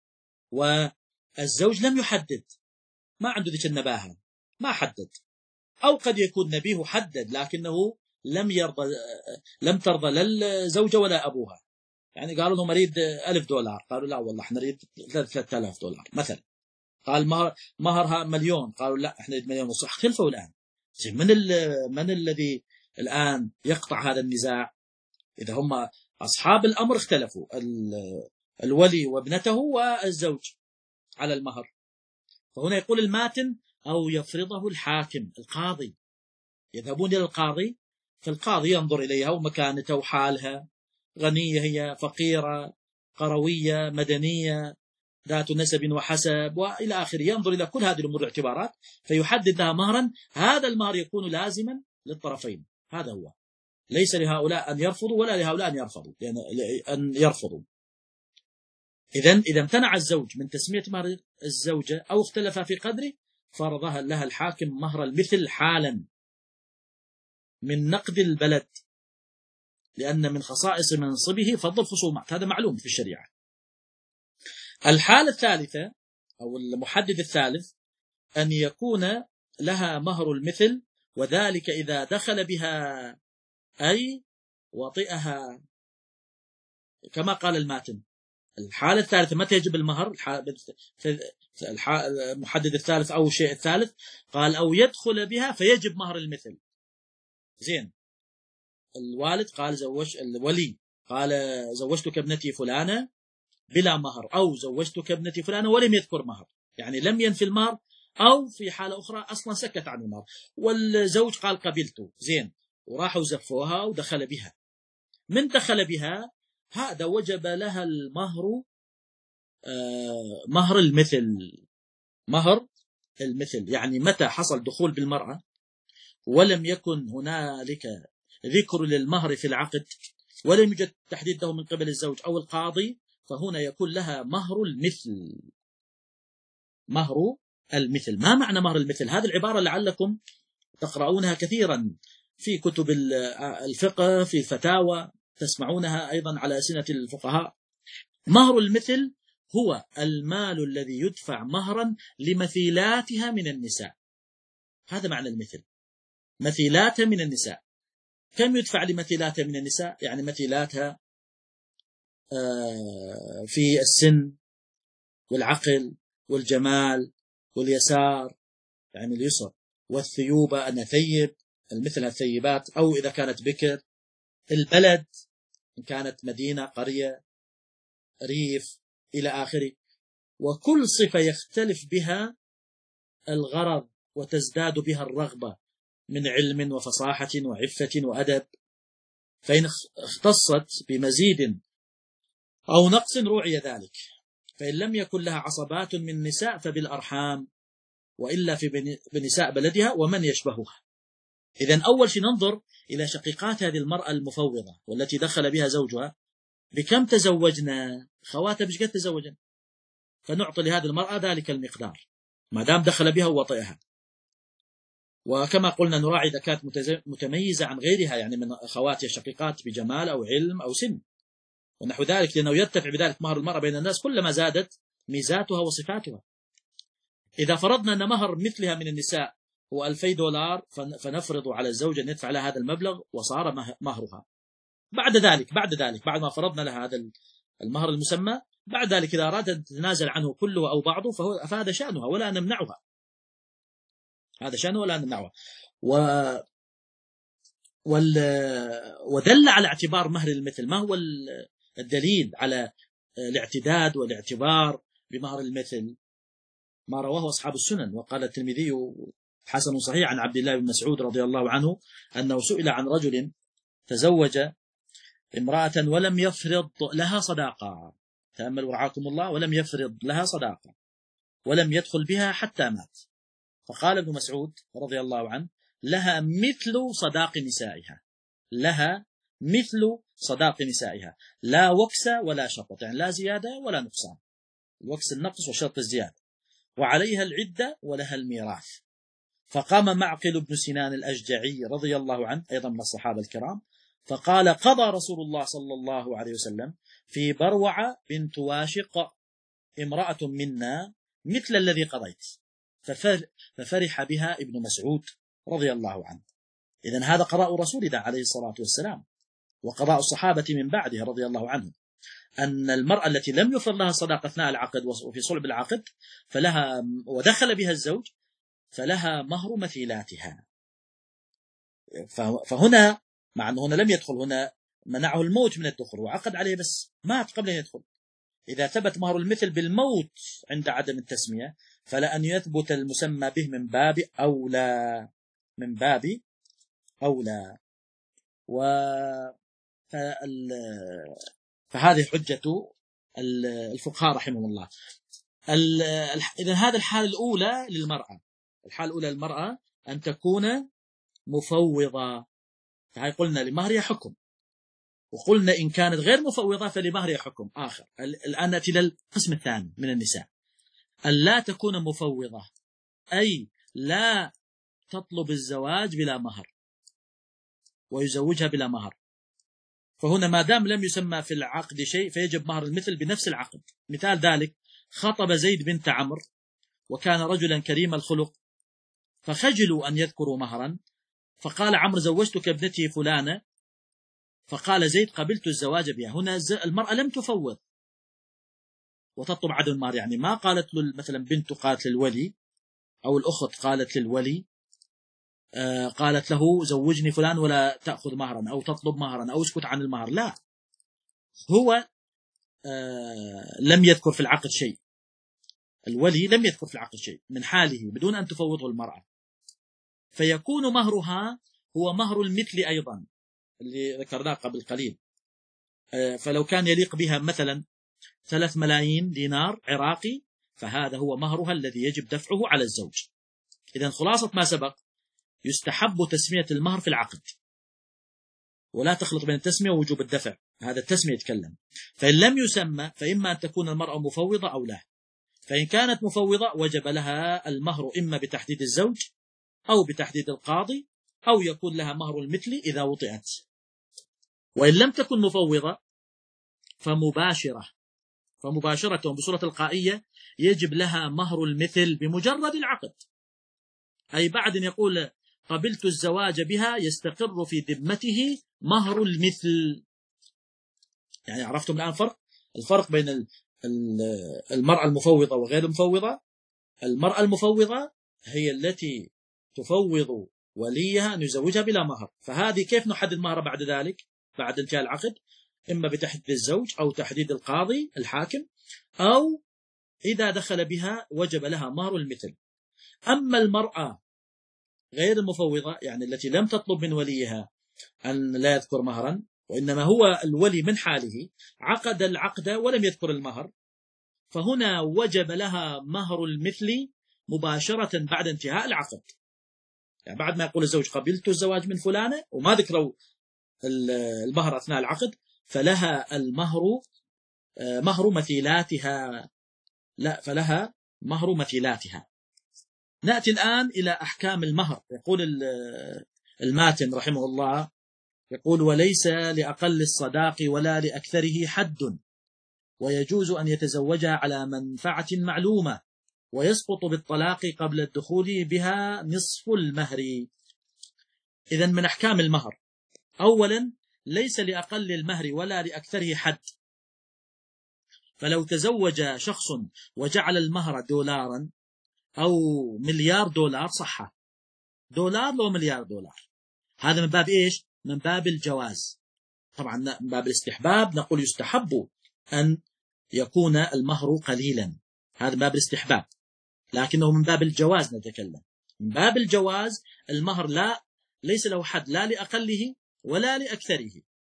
والزوج لم يحدد، ما عنده ذيك النباهة، ما حدد، أو قد يكون نبيه حدد لكنه لم يرضى، لم ترضى لا الزوجة ولا أبوها، يعني قالوا لهم أريد ألف دولار، قالوا لا والله احنا نريد ثلاثة آلاف دولار مثلا. قال مهر مهرها مليون، قالوا لا احنا نريد مليون ونص. اختلفوا الآن، من من الذي الآن يقطع هذا النزاع؟ إذا هم أصحاب الأمر اختلفوا، الولي وابنته والزوج على المهر، فهنا يقول الماتن أو يفرضه الحاكم القاضي، يذهبون إلى القاضي، فالقاضي ينظر إليها ومكانتها وحالها، غنية هي، فقيرة، قروية، مدنية، ذات نسب وحسب وإلى آخره، ينظر إلى كل هذه الأمور الاعتبارات فيحدد لها مهرا. هذا المهر يكون لازما للطرفين، هذا هو، ليس لهؤلاء أن يرفضوا ولا لهؤلاء أن يرفضوا، يعني أن يرفضوا. إذن إذا امتنع الزوج من تسمية مهر الزوجة أو اختلف في قدره، فرضها لها الحاكم مهر المثل حالا من نقد البلد، لأن من خصائص منصبه فضل الخصومات، هذا معلوم في الشريعة. الحالة الثالثة أو المحدد الثالث أن يكون لها مهر المثل، وذلك إذا دخل بها أي وطئها، كما قال الماتن. الحالة الثالثة متى يجب المهر؟ المحدد الثالث أو الشيء الثالث قال أو يدخل بها فيجب مهر المثل. زين، الوالد قال زوج، الولي قال زوجتك ابنتي فلانة بلا مهر، أو زوجتك ابنتي فلانة ولم يذكر مهر، يعني لم ينفي المهر، أو في حالة أخرى أصلا سكت عن المهر، والزوج قال قبلته، زين، وراحوا زفوها ودخل بها. من دخل بها هذا وجب لها المهر، آه مهر المثل، مهر المثل، يعني متى حصل دخول بالمرأة ولم يكن هنالك ذكر للمهر في العقد ولم يوجد تحديد له من قبل الزوج أو القاضي، فهنا يكون لها مهر المثل. مهر المثل، ما معنى مهر المثل؟ هذه العبارة لعلكم تقرؤونها كثيرا في كتب الفقه، في فتاوى تسمعونها أيضا على ألسنة الفقهاء. مهر المثل هو المال الذي يدفع مهرا لمثيلاتها من النساء، هذا معنى المثل، مثيلاتها من النساء. كم يدفع لمثيلاتها من النساء؟ يعني مثيلاتها في السن والعقل والجمال واليسار، يعني اليسر، والثيوبة، أن ثيب، المثل الثيبات، أو إذا كانت بكر، البلد إن كانت مدينة، قرية، ريف، إلى آخره. وكل صفة يختلف بها الغرض وتزداد بها الرغبة من علم وفصاحة وعفة وأدب، فإن اختصت بمزيد أو نقص روعي ذلك. فإن لم يكن لها عصبات من نساء فبالأرحام، وإلا في بنساء بلدها ومن يشبهها. إذن أول شيء ننظر إلى شقيقات هذه المرأة المفوضة والتي دخل بها زوجها بكم تزوجنا؟ خواتها بش قد تزوجن، فنعطي لهذه المرأة ذلك المقدار ما دام دخل بها ووطئها. وكما قلنا نراعي إذا كانت متميزة عن غيرها، يعني من أخواتها الشقيقات بجمال أو علم أو سن ونحو ذلك، لأنه يرتفع بذلك مهر المرأة بين الناس كلما زادت ميزاتها وصفاتها. إذا فرضنا أن مهر مثلها من النساء هو ألفي دولار، فنفرض على الزوجة أن يدفع لها هذا المبلغ وصار مهرها. بعد ذلك بعد ذلك بعد ما فرضنا لها هذا المهر المسمى، بعد ذلك إذا أرادت أن تتنازل عنه كله أو بعضه فهو فهذا شأنها ولا نمنعها، هذا شأنه ولا نمنعها. و وال... ودل على اعتبار مهر المثل. ما هو الدليل على الاعتداد والاعتبار بمهر المثل؟ ما رواه أصحاب السنن. وقال الترمذي حسن صحيح عن عبد الله بن مسعود رضي الله عنه أنه سئل عن رجل تزوج امرأة ولم يفرض لها صداقة، تأملوا رعاكم الله، ولم يفرض لها صداقة ولم يدخل بها حتى مات، فقال ابن مسعود رضي الله عنه: لها مثل صداق نسائها، لها مثل صداق نسائها، لا وكس ولا شطط، يعني لا زيادة ولا نقصان، الوكس النقص وشرط الزيادة، وعليها العدة ولها الميراث. فقام معقل بن سنان الأشجعي رضي الله عنه أيضا من الصحابة الكرام فقال: قضى رسول الله صلى الله عليه وسلم في بروعة بنت واشق امرأة منا مثل الذي قضيت، ففرح بها ابن مسعود رضي الله عنه. إذن هذا قضاء رسول الله عليه الصلاة والسلام، وقضاء الصحابة من بعده رضي الله عنهم، أن المرأة التي لم يفرض لها صداقة أثناء العقد وفي صلب العقد فلها ودخل بها الزوج فلها مهر مثيلاتها. فهنا مع أنه هنا لم يدخل، هنا منعه الموت من الدخول وعقد عليه بس مات قبل أن يدخل. إذا ثبت مهر المثل بالموت عند عدم التسمية فلأن يثبت المسمى به من باب أولى، من باب أولى. و فهذه حجة الفقهاء رحمهم الله. إذن هذا الحالة الأولى للمرأة، الحالة الأولى للمرأة أن تكون مفوضة، فهي قلنا لمهرها حكم، وقلنا إن كانت غير مفوضة فلمهرها حكم آخر. الآن نأتي للقسم الثاني من النساء، أن لا تكون مفوضة، أي لا تطلب الزواج بلا مهر ويزوجها بلا مهر. فهنا ما دام لم يسمى في العقد شيء فيجب مهر المثل بنفس العقد. مثال ذلك: خطب زيد بنت عمرو وكان رجلا كريم الخلق فخجلوا أن يذكروا مهرا، فقال عمرو: زوجتك ابنتي فلانة، فقال زيد: قبلت الزواج بها. هنا المرأة لم تفوض وتطلب عدم المهر، يعني ما قالت له مثلا بنت قالت للولي أو الأخت قالت للولي آه قالت له زوجني فلان ولا تأخذ مهرا أو تطلب مهرا أو اسكت عن المهر، لا، هو آه لم يذكر في العقد شيء، الولي لم يذكر في العقد شيء من حاله بدون أن تفوضه المرأة، فيكون مهرها هو مهر المثل أيضا اللي ذكرناه قبل قليل. آه فلو كان يليق بها مثلا ثلاث ملايين دينار عراقي فهذا هو مهرها الذي يجب دفعه على الزوج. إذن خلاصة ما سبق: يستحب تسمية المهر في العقد، ولا تخلط بين التسمية ووجوب الدفع، هذا التسمية يتكلم. فإن لم يسمى فإما أن تكون المرأة مفوضة أو لا، فإن كانت مفوضة وجب لها المهر إما بتحديد الزوج أو بتحديد القاضي، أو يكون لها مهر المثل إذا وطئت. وإن لم تكن مفوضة فمباشرة فمباشرة بصورة تلقائية يجب لها مهر المثل بمجرد العقد، أي بعد أن يقول قبلت الزواج بها يستقر في ذمته مهر المثل. يعني عرفتم الآن فرق الفرق بين المرأة المفوضة وغير المفوضة؟ المرأة المفوضة هي التي تفوض وليها أن يزوجها بلا مهر، فهذه كيف نحدد مهر بعد ذلك بعد انتهاء العقد؟ إما بتحديد الزوج أو تحديد القاضي الحاكم، أو إذا دخل بها وجب لها مهر المثل. أما المرأة غير المفوضة، يعني التي لم تطلب من وليها أن لا يذكر مهرا، وإنما هو الولي من حاله عقد العقد ولم يذكر المهر، فهنا وجب لها مهر المثل مباشرة بعد انتهاء العقد. يعني بعد ما يقول الزوج قبلت الزواج من فلانة وما ذكروا المهر أثناء العقد، فلها المهر مهر مثيلاتها، لا فلها مهر مثيلاتها. نأتي الآن إلى أحكام المهر. يقول الماتن رحمه الله، يقول: وليس لأقل الصداق ولا لأكثره حد، ويجوز أن يتزوجها على منفعة معلومة، ويسقط بالطلاق قبل الدخول بها نصف المهر. إذن من أحكام المهر: أولا، ليس لأقل المهر ولا لأكثره حد. فلو تزوج شخص وجعل المهر دولارا أو مليار دولار صحة، دولار لو مليار دولار، هذا من باب إيش؟ من باب الجواز. طبعا من باب الاستحباب نقول يستحب أن يكون المهر قليلا، هذا من باب الاستحباب، لكنه من باب الجواز نتكلم. من باب الجواز المهر لا ليس له حد، لا لأقله ولا لأكثره.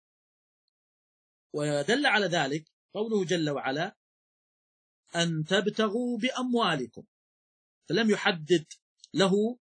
ودل على ذلك قوله جل وعلا: أن تبتغوا بأموالكم، فلم يحدد له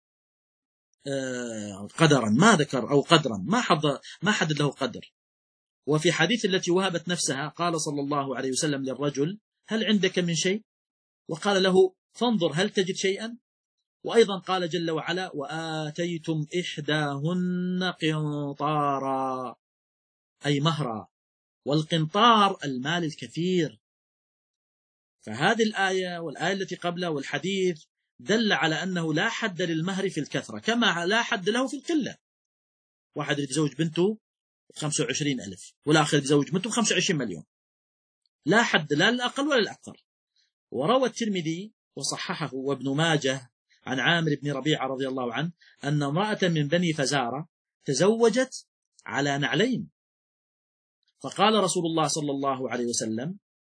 قدرا، ما ذكر أو قدرا، ما حد ما حدد له قدر. وفي حديث التي وهبت نفسها قال صلى الله عليه وسلم للرجل: هل عندك من شيء؟ وقال له: فانظر هل تجد شيئا. وأيضا قال جل وعلا: وآتيتم إحداهن قنطارا، أي مهرا، والقنطار المال الكثير. فهذه الآية والآية التي قبلها والحديث دل على أنه لا حد للمهر في الكثرة، كما لا حد له في القلة. واحد يتزوج بنته خمسة وعشرين ألف، والآخر يتزوج بنته خمسة وعشرين مليون، لا حد لا للأقل ولا للأكثر. وروى الترمذي وصححه وابن ماجه عن عامر بن ربيعة رضي الله عنه أن امرأة من بني فزارة تزوجت على نعلين، فقال رسول الله صلى الله عليه وسلم: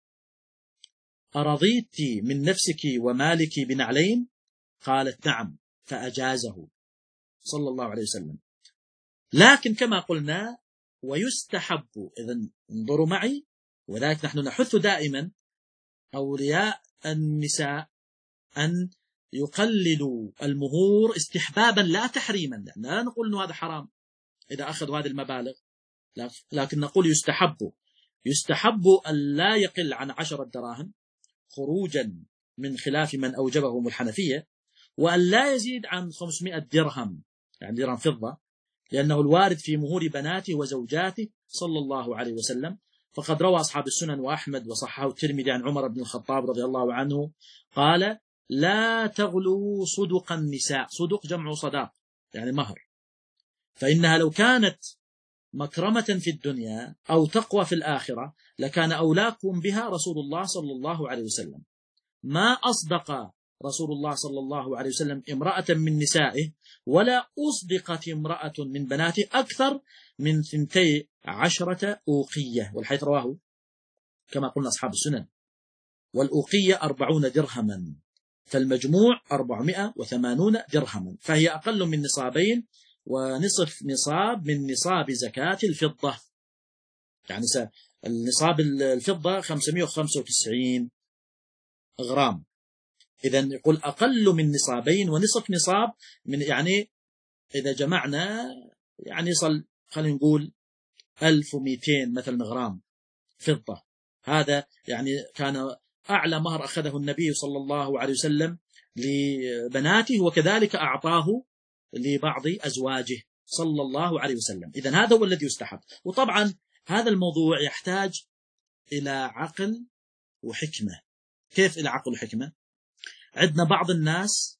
أرضيت من نفسك ومالك بنعلين؟ قالت: نعم، فأجازه صلى الله عليه وسلم. لكن كما قلنا ويستحب، إذن انظروا معي، وذلك نحن نحث دائما أولياء النساء أن يقللوا المهور استحبابا لا تحريما، لا نقول أنه هذا حرام إذا أخذوا هذه المبالغ، لكن نقول يستحب يستحب أن لا يقل عن عشرة دراهم خروجا من خلاف من أوجبهم الحنفية، وأن لا يزيد عن خمسمائة درهم، يعني درهم فضة، لأنه الوارد في مهور بناته وزوجاته صلى الله عليه وسلم. فقد روى أصحاب السنن وأحمد وصححه الترمذي عن عمر بن الخطاب رضي الله عنه قال: لا تغلوا صدق النساء، صدق جمع صداق يعني مهر، فإنها لو كانت مكرمة في الدنيا أو تقوى في الآخرة لكان أولاكم بها رسول الله صلى الله عليه وسلم. ما أصدق رسول الله صلى الله عليه وسلم امرأة من نسائه، ولا أصدقت امرأة من بناته أكثر من ثنتي عشرة أوقية، والحيث رواه كما قلنا أصحاب السنن. والأوقية أربعون درهما، فالمجموع أربعمائة وثمانون درهما، فهي أقل من نصابين ونصف نصاب من نصاب زكاة الفضة. يعني النصاب الفضة خمسمائة وخمسة وتسعين غرام، إذن يقول أقل من نصابين ونصف نصاب من، يعني إذا جمعنا يعني يصل خلينا نقول ألف ومئتين مثلا غرام فضة. هذا يعني كان أعلى مهر أخذه النبي صلى الله عليه وسلم لبناته، وكذلك أعطاه لبعض أزواجه صلى الله عليه وسلم. إذن هذا هو الذي يستحب. وطبعا هذا الموضوع يحتاج إلى عقل وحكمة. كيف إلى عقل وحكمة؟ عندنا بعض الناس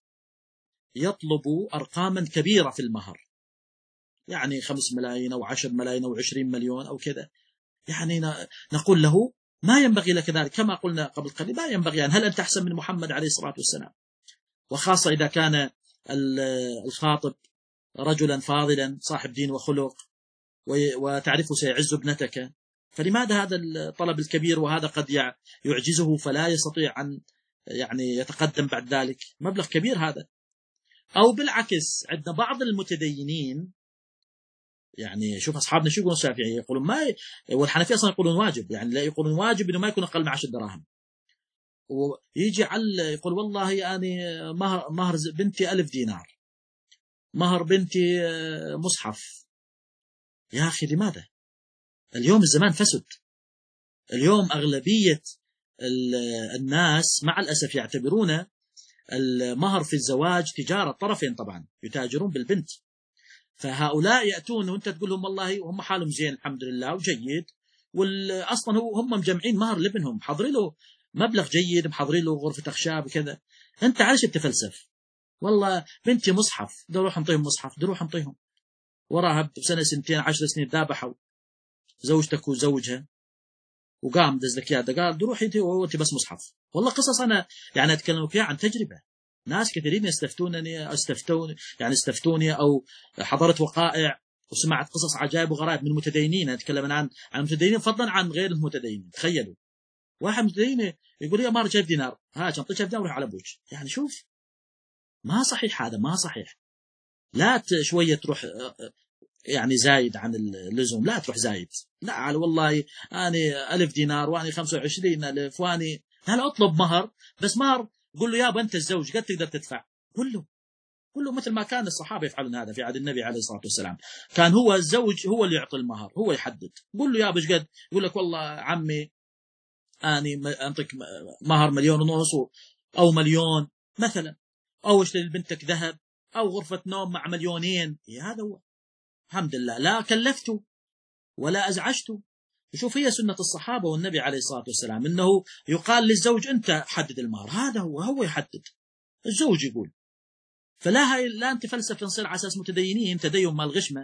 يطلبوا أرقاما كبيرة في المهر، يعني خمس ملايين أو عشر ملايين أو عشرين مليون أو كذا، يعني نقول له ما ينبغي لك ذلك، كما قلنا قبل قليل ما ينبغي. يعني هل أنت أحسن من محمد عليه الصلاة والسلام؟ وخاصة إذا كان الخاطب رجلا فاضلا صاحب دين وخلق وتعرفه سيعز ابنتك، فلماذا هذا الطلب الكبير؟ وهذا قد يعجزه فلا يستطيع أن يعني يتقدم بعد ذلك، مبلغ كبير هذا. أو بالعكس عندنا بعض المتدينين، يعني شوف أصحابنا شو يقولون الشافعية، يقولون ما ي... والحنفية أصلا يقولون واجب، يعني لا يقولون واجب إنه ما يكون أقل من عشر دراهم. ويجي على يقول والله يعني مهر مهر بنتي ألف دينار، مهر بنتي مصحف. يا أخي لماذا؟ اليوم الزمان فسد. اليوم أغلبية الناس مع الأسف يعتبرون المهر في الزواج تجارة طرفين، طبعا يتاجرون بالبنت. فهؤلاء يأتون وانت تقول لهم والله هم حالهم زين الحمد لله وجيد، واصلا هم مجمعين مهر لابنهم، حضري له مبلغ جيد، محضرين له غرفة أخشاب كذا. انت عايش بتفلسف، والله بنتي مصحف، بدي اروح انطيهم مصحف، بدي اروح انطيهم، وراها بسنة سنتين عشر سنين ذابحوا زوجتك وزوجها، وقام دز لك اياه، قال بدي روح انت وانت بس مصحف. والله قصص انا يعني اتكلم فيها عن تجربة، ناس كثيرين يستفتونني استفتوني يعني استفتوني او حضرت وقائع وسمعت قصص عجائب وغرائب من متدينين. اتكلم عن عن المتدينين فضلا عن غير المتدينين. تخيلوا واحد متدين يقول لي مار جايب دينار، ها انطيك دينار وروح على ابوك. يعني شوف، ما صحيح، هذا ما صحيح. لا شويه تروح يعني زايد عن اللزوم، لا تروح زايد، لا على والله انا ألف دينار واني خمسة وعشرين ألف واني، هلا اطلب مهر، بس مهر قل له يابا انت الزوج قد تقدر تدفع، قل له قل له مثل ما كان الصحابه يفعلون هذا في عهد النبي عليه الصلاه والسلام. كان هو الزوج هو اللي يعطي المهر، هو يحدد، قل له يابا ايش قد، يقول لك والله عمي اني انطيك مهر مليون ونص او مليون مثلا، او اشتري لبنتك ذهب او غرفه نوم مع مليونين. هذا هو. الحمد لله لا كلفته ولا ازعجته. شوف هي سنه الصحابه والنبي عليه الصلاه والسلام، انه يقال للزوج انت حدد المهر، هذا هو هو يحدد، الزوج يقول. فلا هاي لا انت فلسفه نصير على اساس متدينين تدين مال غشمه،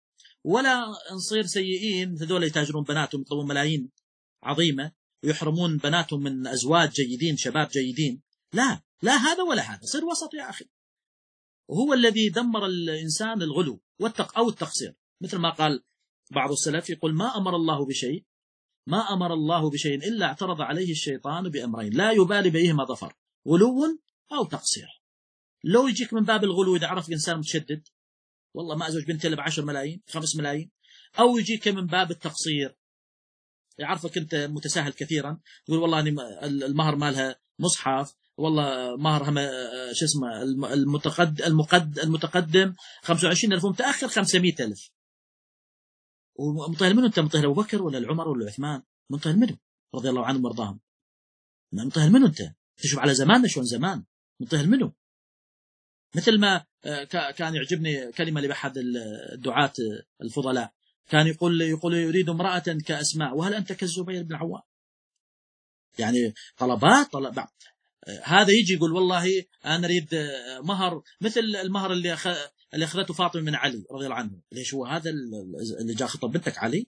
ولا نصير سيئين هذول يتاجرون بناتهم يطلبون ملايين عظيمه ويحرمون بناتهم من ازواج جيدين شباب جيدين. لا لا هذا ولا هذا، صير وسط يا اخي. وهو الذي دمر الانسان الغلو والتق او التقصير، مثل ما قال بعض السلف، يقول ما امر الله بشيء ما امر الله بشيء الا اعترض عليه الشيطان بامرين لا يبالي بأيهما ظفر، غلو او تقصير. لو يجيك من باب الغلو اذا عرف انسان متشدد، والله ما ازوج بنتي الا بعشر ملايين خمس ملايين، او يجيك من باب التقصير، يعرفك انت متساهل كثيرا، يقول والله أني المهر مالها مصحف، والله مهرها شو اسمه المتقد المقد المتقدم خمسة وعشرين ألف ومتاخر خمسمائة ألف. ومطهر منه انت؟ مطهر ابو بكر ولا العمر ولا عثمان؟ مطهر منه رضي الله عنهم وارضاهم. مطهر منه انت؟ تشوف على زماننا شلون زمان، مطهر منه. مثل ما كان يعجبني كلمه لأحد الدعاة الفضلاء، كان يقول يقول يريد امرأة كأسماء وهل أنت كالزبير بن العوام. يعني طلبات طلب. هذا يجي يقول والله أنا أريد مهر مثل المهر اللي أخ... اللي أخذته فاطمة من علي رضي الله عنه. ليش هو هذا اللي جاء خطب بنتك علي؟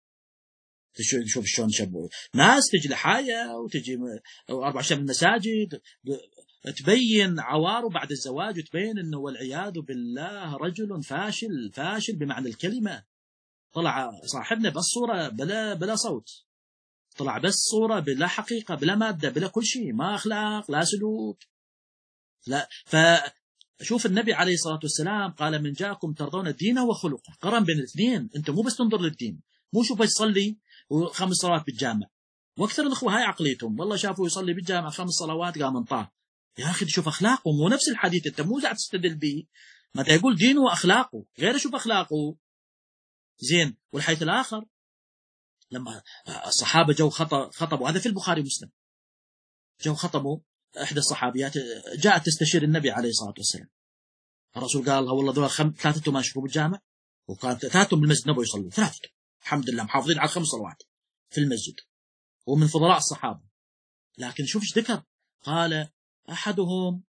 شوف شلون شبه ناس تجي لحاية وتجي أربع شهور المساجد تبين عواره بعد الزواج، وتبين أنه والعياذ بالله رجل فاشل فاشل بمعنى الكلمة. طلع صاحبنا بس صورة بلا بلا صوت، طلع بس صورة بلا حقيقة بلا مادة بلا كل شيء، ما أخلاق لا سلوك لا. فشوف النبي عليه الصلاة والسلام قال من جاءكم ترضون دينه وخلقه، قرن بين الاثنين. أنت مو بس تنظر للدين، مو شوف يصلي وخمس صلوات بالجامع. واكثر الاخوه هاي عقليتهم، والله شافوا يصلي بالجامع خمس صلوات قام انطاه. يا اخي تشوف اخلاقه، مو نفس الحديث، انت مو قاعد تستدل به، ما يقول دينه واخلاقه غير. شوف اخلاقه زين. والحديث الاخر لما الصحابه جو خطبوا، هذا في البخاري ومسلم، جو خطبوا احدى الصحابيات جاءت تستشير النبي عليه الصلاه والسلام. الرسول قال لها والله ذول خم... ثلاثتهم ما يشوفوا بالجامع، وكانت ثلاثتهم بالمسجد النبوي يصلوا، ثلاثتهم الحمد لله محافظين على خمس صلوات في المسجد ومن فضلاء الصحابه. لكن شوف ايش ذكر، قال احدهم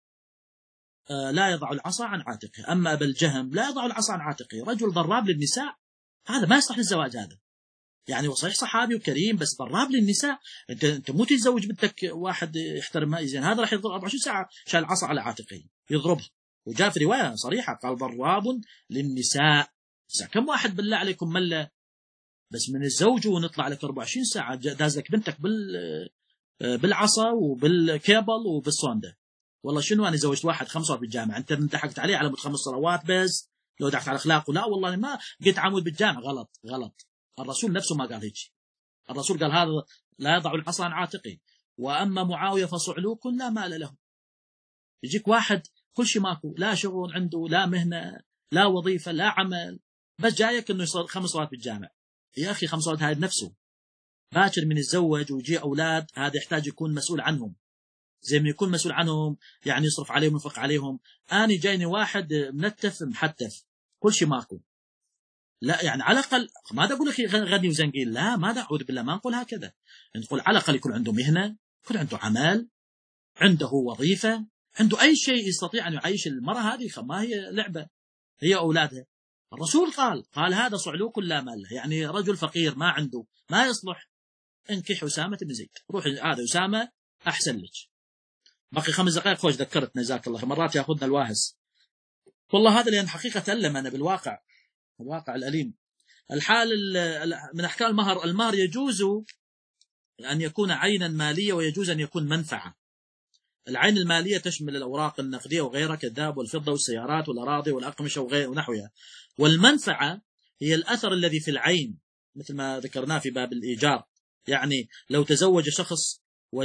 لا يضع العصا عن عاتقه، اما ابا الجهم لا يضع العصا عن عاتقه، رجل ضراب للنساء، هذا ما يصلح للزواج. هذا يعني وصحيح صحابي وكريم بس ضراب للنساء. انت انت مو تتزوج بنتك واحد يحترمها زين، هذا راح يضرب أربعة وعشرين ساعه شال العصا على عاتقه يضربها. وجاء في روايه صريحه قال ضراب للنساء. كم واحد بالله عليكم مله بس من الزوج ونطلع لك أربعة وعشرين ساعه داز لك بنتك بال بالعصا وبالكيبل وبالصونده. والله شنو انا زوجت واحد خمسة بالجامعه، انت انتحكت عليه على مود خمس صلوات بس، لو دعت على اخلاقه لا والله ما قلت عمود بالجامع. غلط غلط. الرسول نفسه ما قال هيك. الرسول قال هذا لا يضع العصا عن عاتقه. واما معاويه فصعلوك لا مال له. يجيك واحد كل شيء ماكو، لا شغل عنده لا مهنه لا وظيفه لا عمل، بس جايك انه يصير خمس صلوات بالجامع. يا أخي خمس سنوات هذا نفسه باكر من يتزوج ويجي أولاد، هذا يحتاج يكون مسؤول عنهم، زي ما يكون مسؤول عنهم يعني يصرف عليهم وينفق عليهم. أنا جايني واحد منتف محتف كل شيء ماكو، لا يعني على الأقل ما دا أقول لك غني وزنقين، لا ما دا أعوذ بالله، ما نقول هكذا، نقول على الأقل يكون عنده مهنة، يكون عنده عمل، عنده وظيفة، عنده أي شيء يستطيع أن يعيش المرأة هذه، ما هي لعبة هي أولادها. الرسول قال قال هذا صعلوك لا مال له، يعني رجل فقير ما عنده ما يصلح، انكح أسامة بن زيد، روح هذا أسامة أحسن لك. باقي خمس دقائق خوش ذكرتنا جزاك الله، مرات ياخذنا الواهس والله هذا، لأن حقيقة تألم أنا بالواقع، الواقع الأليم. الحال من أحكام المهر، المهر يجوز أن يكون عينا مالية ويجوز أن يكون منفعة. العين المالية تشمل الأوراق النقدية وغيرها كالذهب والفضة والسيارات والأراضي والأقمشة وغير ونحوها. والمنفعة هي الأثر الذي في العين، مثل ما ذكرناه في باب الإيجار، يعني لو تزوج شخص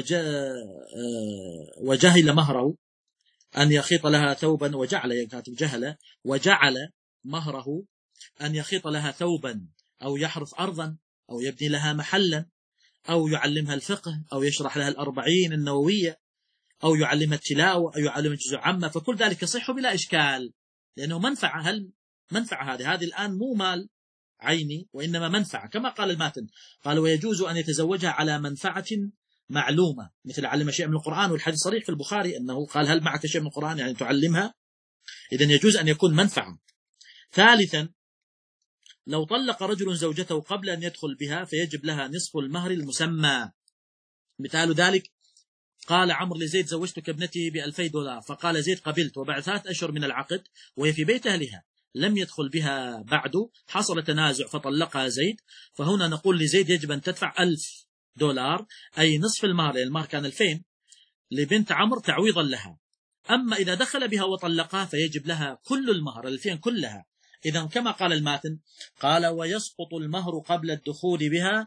وجهل مهره أن يخيط لها ثوبا، وجعل يكاتب جهله وجعل مهره أن يخيط لها ثوبا أو يحرث أرضا أو يبني لها محلا أو يعلمها الفقه أو يشرح لها الأربعين النووية أو يعلمها التلاوة أو يعلمها جزء عامة، فكل ذلك يصح بلا إشكال، لأنه منفعة. هل منفعة هذه هذه الآن مو مال عيني وإنما منفعة، كما قال الماتن قال ويجوز أن يتزوجها على منفعة معلومة، مثل علم شيء من القرآن، والحديث صريح في البخاري أنه قال هل معك شيء من القرآن، يعني تعلمها، إذن يجوز أن يكون منفعة. ثالثا، لو طلق رجل زوجته قبل أن يدخل بها فيجب لها نصف المهر المسمى. مثال ذلك قال عمرو لزيد زوجتك ابنتي بألفي دولار، فقال زيد قبلت، وبعد ثلاث أشهر من العقد وهي في بيت أهلها لم يدخل بها بعد، حصل تنازع فطلقها زيد، فهنا نقول لزيد يجب أن تدفع ألف دولار أي نصف المهر، المهر كان ألفين لبنت عمرو تعويضا لها. أما إذا دخل بها وطلقها فيجب لها كل المهر الألفين كلها. إذا كما قال الماتن قال ويسقط المهر قبل الدخول بها،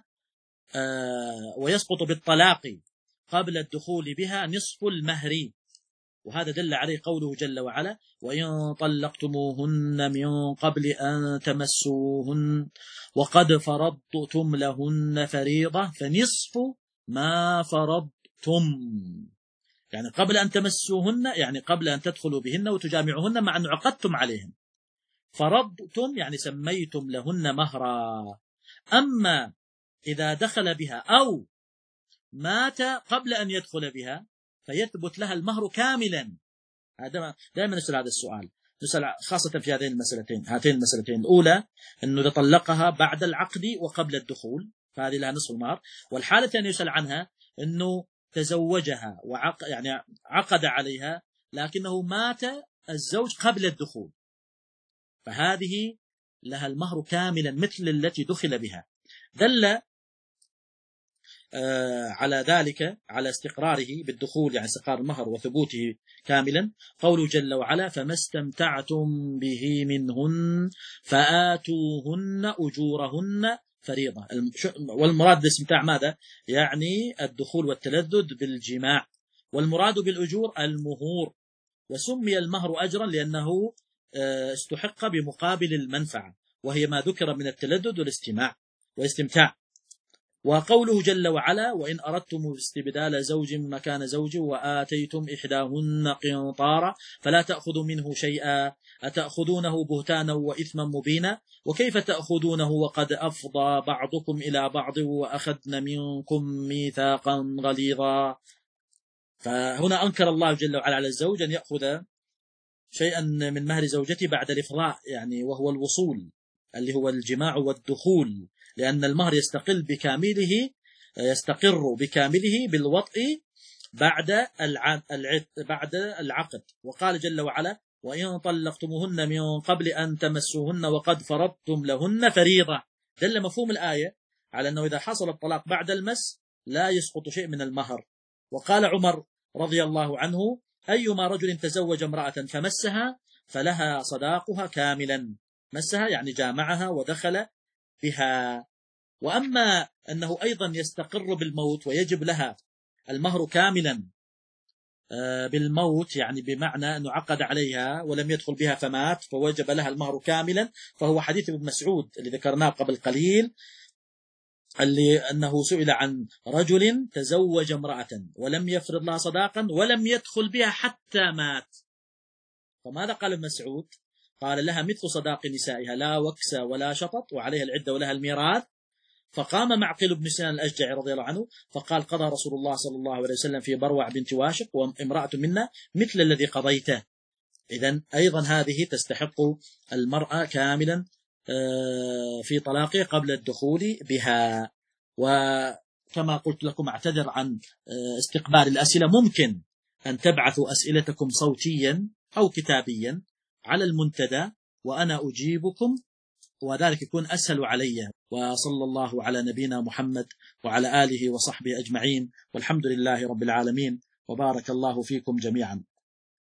آه ويسقط بالطلاق قبل الدخول بها نصف المهر، وهذا دل عليه قوله جل وعلا وإن طلقتموهن من قبل أن تمسوهن وقد فرضتم لهن فريضة فنصف ما فرضتم، يعني قبل أن تمسوهن يعني قبل أن تدخلوا بهن وتجامعوهن مع أن عقدتم عليهن، فرضتم يعني سميتم لهن مهرا. أما إذا دخل بها أو مات قبل أن يدخل بها فيثبت لها المهر كاملا. هذا دائما نسأل هذا السؤال، نسأل خاصة في هذين المسألتين هاتين المسألتين الأولى أنه إذا طلقها بعد العقد وقبل الدخول فهذه لها نصف المهر، والحالة الثانية يسأل عنها أنه تزوجها وعق يعني عقد عليها لكنه مات الزوج قبل الدخول، فهذه لها المهر كاملا مثل التي دخل بها. دل آه على ذلك على استقراره بالدخول، يعني استقرار المهر وثبوته كاملا قوله جل وعلا فما استمتعتم به منهن فآتوهن أجورهن فريضة. والمراد بالاستمتاع ماذا؟ يعني الدخول والتلذذ بالجماع، والمراد بالأجور المهور، وسمي المهر أجرا لأنه استحق بمقابل المنفعة وهي ما ذكر من التلذذ والاستماع والاستمتاع. وقوله جل وعلا وإن أردتم استبدال زوج مكان زوج وآتيتم إحداهن قنطارا فلا تأخذوا منه شيئا أتأخذونه بهتانا وإثما مبينا وكيف تأخذونه وقد أفضى بعضكم إلى بعض وأخذن منكم ميثاقا غليظا. فهنا أنكر الله جل وعلا على الزوج أن يأخذ شيئا من مهر زوجته بعد الإفضاء، يعني وهو الوصول اللي هو الجماع والدخول، لأن المهر يستقل بكامله يستقر بكامله بالوطء بعد بعد العقد. وقال جل وعلا وإن طلقتموهن من قبل أن تمسوهن وقد فرضتم لهن فريضة، دل مفهوم الآية على أنه إذا حصل الطلاق بعد المس لا يسقط شيء من المهر. وقال عمر رضي الله عنه أيما رجل تزوج امرأة فمسها فلها صداقها كاملا، مسها يعني جامعها ودخل بها. وأما أنه أيضا يستقر بالموت ويجب لها المهر كاملا بالموت، يعني بمعنى أنه عقد عليها ولم يدخل بها فمات فوجب لها المهر كاملا، فهو حديث ابن مسعود اللي ذكرناه قبل قليل اللي أنه سئل عن رجل تزوج امرأة ولم يفرض لها صداقا ولم يدخل بها حتى مات، فماذا قال ابن مسعود؟ قال لها مثل صداق نسائها لا وكس ولا شطط وعليها العدة ولها الميراث. فقام معقل بن سنان الأشجعي رضي الله عنه فقال قضى رسول الله صلى الله عليه وسلم في بروع بنت واشق وامرأة منا مثل الذي قضيته. إذن أيضا هذه تستحق المرأة كاملا في طلاقه قبل الدخول بها. وكما قلت لكم اعتذر عن استقبال الأسئلة، ممكن أن تبعثوا أسئلتكم صوتيا أو كتابيا على المنتدى وأنا أجيبكم، وذلك يكون أسهل علي. وصلى الله على نبينا محمد وعلى آله وصحبه أجمعين، والحمد لله رب العالمين، وبارك الله فيكم جميعا.